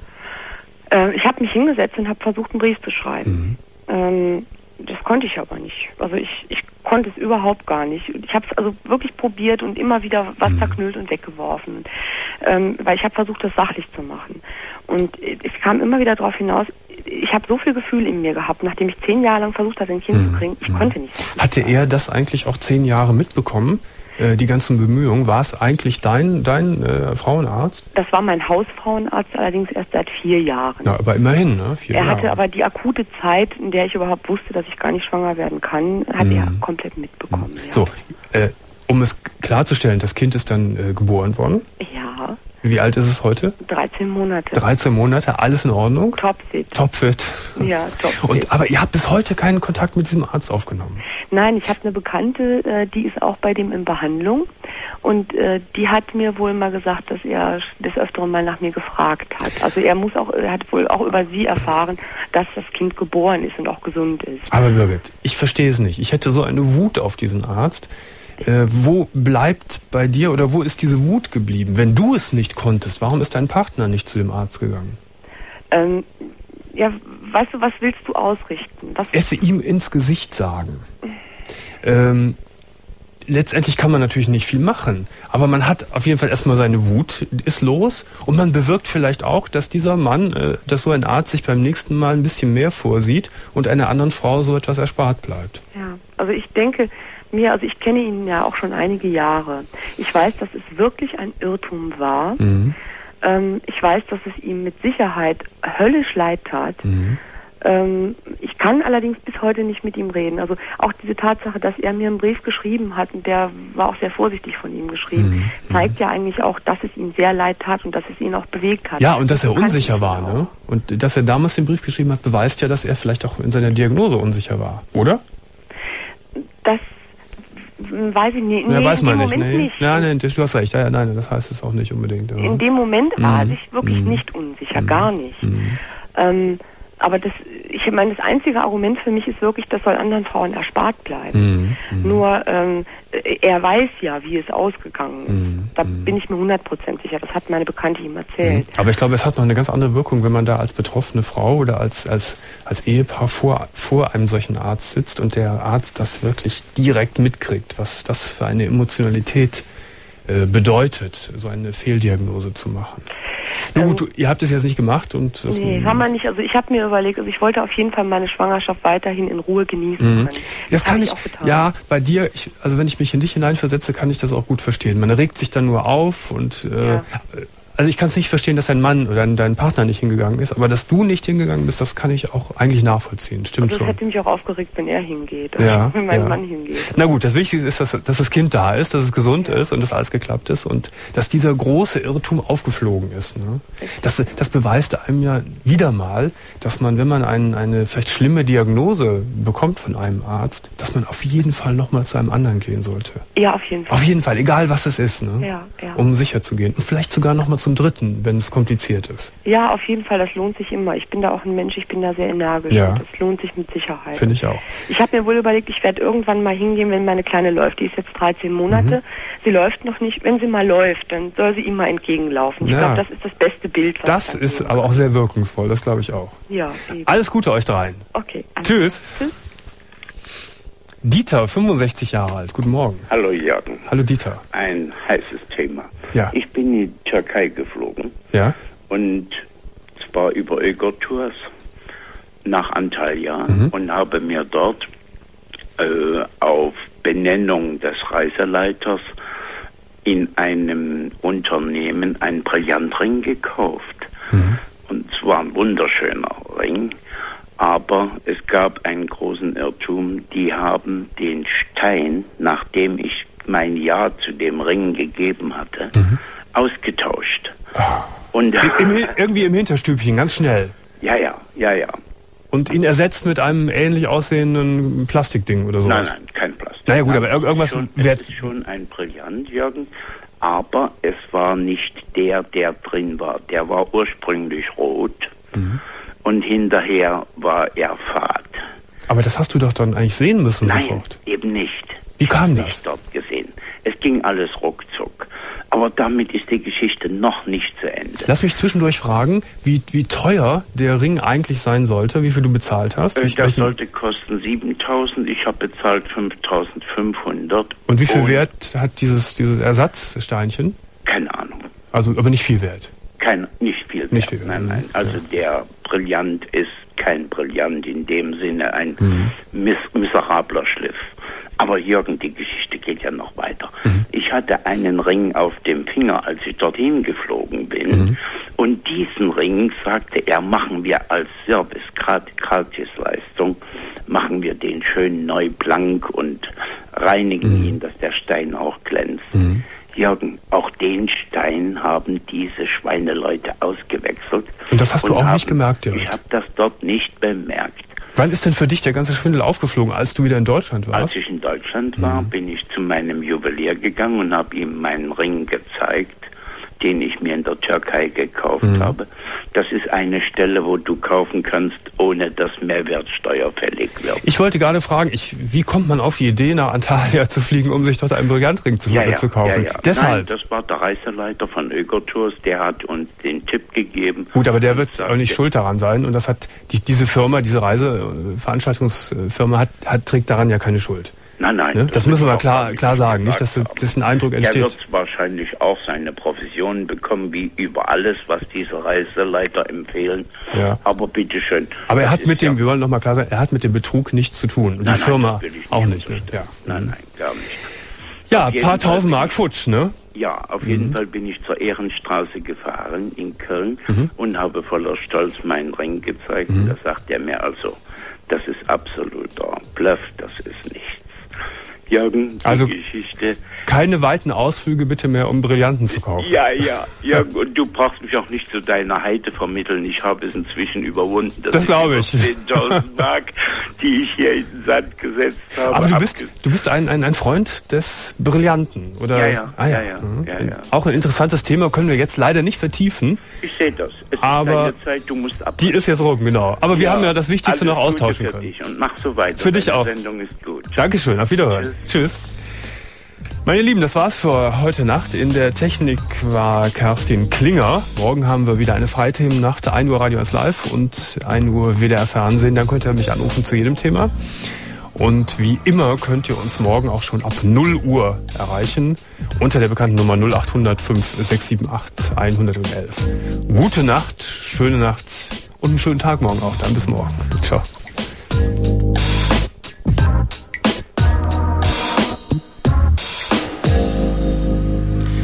Äh, ich habe mich hingesetzt und habe versucht, einen Brief zu schreiben. Mhm. Ähm, das konnte ich aber nicht. Also ich, ich konnte es überhaupt gar nicht. Ich habe es also wirklich probiert und immer wieder was mhm. zerknüllt und weggeworfen. Ähm, weil ich habe versucht, das sachlich zu machen. Und es kam immer wieder darauf hinaus, ich habe so viel Gefühl in mir gehabt, nachdem ich zehn Jahre lang versucht hatte, ein Kind mhm. zu kriegen, ich mhm. konnte nicht. Hatte er das eigentlich auch zehn Jahre mitbekommen? Die ganzen Bemühungen, war es eigentlich dein, dein äh, Frauenarzt? Das war mein Hausfrauenarzt, allerdings erst seit vier Jahren. Ja, aber immerhin, ne? Vier er Jahre. hatte aber die akute Zeit, in der ich überhaupt wusste, dass ich gar nicht schwanger werden kann, hat mhm. er komplett mitbekommen. Mhm. Ja. So, äh, um es klarzustellen, das Kind ist dann äh, geboren worden? Ja. Wie alt ist es heute? dreizehn Monate. dreizehn Monate, alles in Ordnung? Topfit. Topfit. Ja, topfit. Und, aber ihr habt bis heute keinen Kontakt mit diesem Arzt aufgenommen? Nein, ich habe eine Bekannte, äh, die ist auch bei dem in Behandlung. Und äh, die hat mir wohl mal gesagt, dass er des Öfteren mal nach mir gefragt hat. Also er muss auch, er hat wohl auch über sie erfahren, dass das Kind geboren ist und auch gesund ist. Aber Birgit, ich verstehe es nicht. Ich hätte so eine Wut auf diesen Arzt. Äh, wo bleibt bei dir oder wo ist diese Wut geblieben? Wenn du es nicht konntest, warum ist dein Partner nicht zu dem Arzt gegangen? Ähm, ja, weißt du, was willst du ausrichten? Was es ihm ins Gesicht sagen. Ähm, letztendlich kann man natürlich nicht viel machen, aber man hat auf jeden Fall erstmal seine Wut, ist los und man bewirkt vielleicht auch, dass dieser Mann, äh, dass so ein Arzt sich beim nächsten Mal ein bisschen mehr vorsieht und einer anderen Frau so etwas erspart bleibt. Ja, also ich denke mir, also ich kenne ihn ja auch schon einige Jahre. Ich weiß, dass es wirklich ein Irrtum war. Mhm. Ähm, ich weiß, dass es ihm mit Sicherheit höllisch leid tat. Mhm. Ähm, ich kann allerdings bis heute nicht mit ihm reden. Also auch diese Tatsache, dass er mir einen Brief geschrieben hat, und der war auch sehr vorsichtig von ihm geschrieben, mhm. zeigt ja eigentlich auch, dass es ihm sehr leid tat und dass es ihn auch bewegt hat. Ja, und dass er unsicher war, ne? Und dass er damals den Brief geschrieben hat, beweist ja, dass er vielleicht auch in seiner Diagnose unsicher war, oder? Das weiß ich nicht. Ja, nee, weiß man in dem nicht. Moment Nee. nicht. Ja, nee, du hast recht. Ja, nein, das heißt es auch nicht unbedingt. Oder? In dem Moment war mhm. er sich wirklich mhm. nicht unsicher, mhm. gar nicht. Mhm. Ähm, aber das, ich meine, das einzige Argument für mich ist wirklich, das soll anderen Frauen erspart bleiben. Mhm. Nur, ähm, er weiß ja, wie es ausgegangen ist. Mhm. Da bin ich mir hundert Prozent sicher. Das hat meine Bekannte ihm erzählt. Aber ich glaube, es hat noch eine ganz andere Wirkung, wenn man da als betroffene Frau oder als, als, als Ehepaar vor, vor einem solchen Arzt sitzt und der Arzt das wirklich direkt mitkriegt, was das für eine Emotionalität äh, bedeutet, so eine Fehldiagnose zu machen. Nun gut, ähm, ihr habt es jetzt nicht gemacht und... Das nee, haben wir nicht. Also ich habe mir überlegt, also ich wollte auf jeden Fall meine Schwangerschaft weiterhin in Ruhe genießen mhm. können. Das, das kann ich, auch getan. Ja, bei dir, ich, also wenn ich mich in dich hineinversetze, kann ich das auch gut verstehen. Man regt sich dann nur auf und... Äh, ja. Also ich kann es nicht verstehen, dass dein Mann oder dein Partner nicht hingegangen ist, aber dass du nicht hingegangen bist, das kann ich auch eigentlich nachvollziehen. Stimmt also schon. Das hätte mich auch aufgeregt, wenn er hingeht, oder ja, wenn mein ja. Mann hingeht. Na gut, das Wichtigste ist, dass, dass das Kind da ist, dass es gesund ja. ist und dass alles geklappt ist und dass dieser große Irrtum aufgeflogen ist. Ne? Das, das beweist einem ja wieder mal, dass man, wenn man einen, eine vielleicht schlimme Diagnose bekommt von einem Arzt, dass man auf jeden Fall nochmal zu einem anderen gehen sollte. Ja, auf jeden Fall. Auf jeden Fall, egal was es ist, ne? ja, ja. um sicher zu gehen. Und vielleicht sogar nochmal zum Dritten, wenn es kompliziert ist. Ja, auf jeden Fall, das lohnt sich immer. Ich bin da auch ein Mensch, ich bin da sehr energisch. Ja. Und das lohnt sich mit Sicherheit. Finde ich auch. Ich habe mir wohl überlegt, ich werde irgendwann mal hingehen, wenn meine Kleine läuft. Die ist jetzt dreizehn Monate. Mhm. Sie läuft noch nicht. Wenn sie mal läuft, dann soll sie ihm mal entgegenlaufen. Ich ja. glaube, das ist das beste Bild. Was das ist aber auch sehr wirkungsvoll, das glaube ich auch. Ja, eben. Alles Gute euch dreien. Okay. Tschüss. Tschüss. Dieter, fünfundsechzig Jahre alt. Guten Morgen. Hallo Jürgen. Hallo Dieter. Ein heißes Thema. Ja. Ich bin in die Türkei geflogen. Ja. Und zwar über Öko-Tours nach Antalya mhm. und habe mir dort äh, auf Benennung des Reiseleiters in einem Unternehmen einen Brillantring gekauft. Mhm. Und zwar ein wunderschöner Ring. Aber es gab einen großen Irrtum. Die haben den Stein, nachdem ich mein Ja zu dem Ring gegeben hatte, mhm. ausgetauscht. Ah. Und Im, irgendwie im Hinterstübchen, ganz schnell. Ja, ja, ja, ja. Und ihn ersetzt mit einem ähnlich aussehenden Plastikding oder sowas? Nein, nein, kein Plastik. Naja gut, aber irgendwas... Schon, es ist schon ein Brillant, Jürgen. Aber es war nicht der, der drin war. Der war ursprünglich rot. Mhm. Und hinterher war er fad. Aber das hast du doch dann eigentlich sehen müssen Nein, sofort. Eben nicht. Wie kam ich das? Nicht dort gesehen. Es ging alles ruckzuck. Aber damit ist die Geschichte noch nicht zu Ende. Lass mich zwischendurch fragen, wie, wie teuer der Ring eigentlich sein sollte, wie viel du bezahlt hast. Äh, das sollte kosten siebentausend, ich habe bezahlt fünftausendfünfhundert. Und wie viel Und Wert hat dieses, dieses Ersatzsteinchen? Keine Ahnung. Also, aber nicht viel Wert? Kein, nicht viel Wert. Nicht viel Wert. Nein, nein. Also ja. der Brillant ist kein Brillant in dem Sinne, ein mhm. mis miserabler Schliff. Aber Jürgen, die Geschichte geht ja noch weiter. Mhm. Ich hatte einen Ring auf dem Finger, als ich dorthin geflogen bin. Mhm. Und diesen Ring, sagte er, machen wir als Service, Gratisleistung, machen wir den schön neu blank und reinigen mhm. ihn, dass der Stein auch glänzt. Mhm. Jürgen, auch den Stein haben diese Schweineleute ausgewechselt. Und das hast du auch haben, nicht gemerkt, Jörg? Ich habe das dort nicht bemerkt. Wann ist denn für dich der ganze Schwindel aufgeflogen, als du wieder in Deutschland warst? Als ich in Deutschland war, mhm. bin ich zu meinem Juwelier gegangen und habe ihm meinen Ring gezeigt, den ich mir in der Türkei gekauft mhm. habe. Das ist eine Stelle, wo du kaufen kannst, ohne dass Mehrwertsteuer fällig wird. Ich wollte gerade fragen, ich, wie kommt man auf die Idee, nach Antalya zu fliegen, um sich dort einen Brillantring zu, ja, ja, zu kaufen? Ja, ja. Deshalb. Nein, das war der Reiseleiter von Öko-Tours, der hat uns den Tipp gegeben. Gut, aber der wird auch nicht schuld daran sein. Und das hat die, diese Firma, diese Reiseveranstaltungsfirma hat, hat, trägt daran ja keine Schuld. Nein, nein. Ne? Das, das müssen wir klar, klar sagen, nicht, dass das ein Eindruck entsteht. Er wird wahrscheinlich auch seine Provision bekommen, wie über alles, was diese Reiseleiter empfehlen. Ja. Aber bitteschön. Aber er hat mit dem, ja wir wollen nochmal klar sagen, er hat mit dem Betrug nichts zu tun. Und nein, die Firma nein, auch nicht. Ne? Ja. Nein, nein, gar nicht. Ja, ein paar tausend Mark futsch, ne? Ja, auf mhm. jeden Fall bin ich zur Ehrenstraße gefahren in Köln mhm. und habe voller Stolz meinen Ring gezeigt. Mhm. Da sagt er mir also, das ist absoluter Bluff, das ist nichts. Jürgen, die also Geschichte. Keine weiten Ausflüge bitte mehr, um Brillanten zu kaufen. Ja, ja, Jürgen, und du brauchst mich auch nicht zu deiner Heite vermitteln. Ich habe es inzwischen überwunden. Das glaube ich. zehntausend Mark, die ich hier in den Sand gesetzt habe. Aber du bist, du bist ein, ein, ein Freund des Brillanten, oder? Ja, ja, ah, ja. ja, ja, mhm. ja, ja. Auch ein interessantes Thema, können wir jetzt leider nicht vertiefen. Ich sehe das. Es aber ist deine Zeit, du musst ab. Die ist jetzt rum, genau. Aber wir ja, haben ja das Wichtigste noch austauschen können. Dich und mach so weiter. Für dich auch. Die Sendung ist gut. Dankeschön, auf Wiederhören. Tschüss. Tschüss. Meine Lieben, das war's für heute Nacht. In der Technik war Kerstin Klinger. Morgen haben wir wieder eine Freithemennacht, ein Uhr Radio eins Live und ein Uhr W D R Fernsehen. Dann könnt ihr mich anrufen zu jedem Thema. Und wie immer könnt ihr uns morgen auch schon ab null Uhr erreichen unter der bekannten Nummer null acht hundert fünf sechs sieben acht hundertelf. Gute Nacht, schöne Nacht und einen schönen Tag morgen auch. Dann bis morgen. Ciao.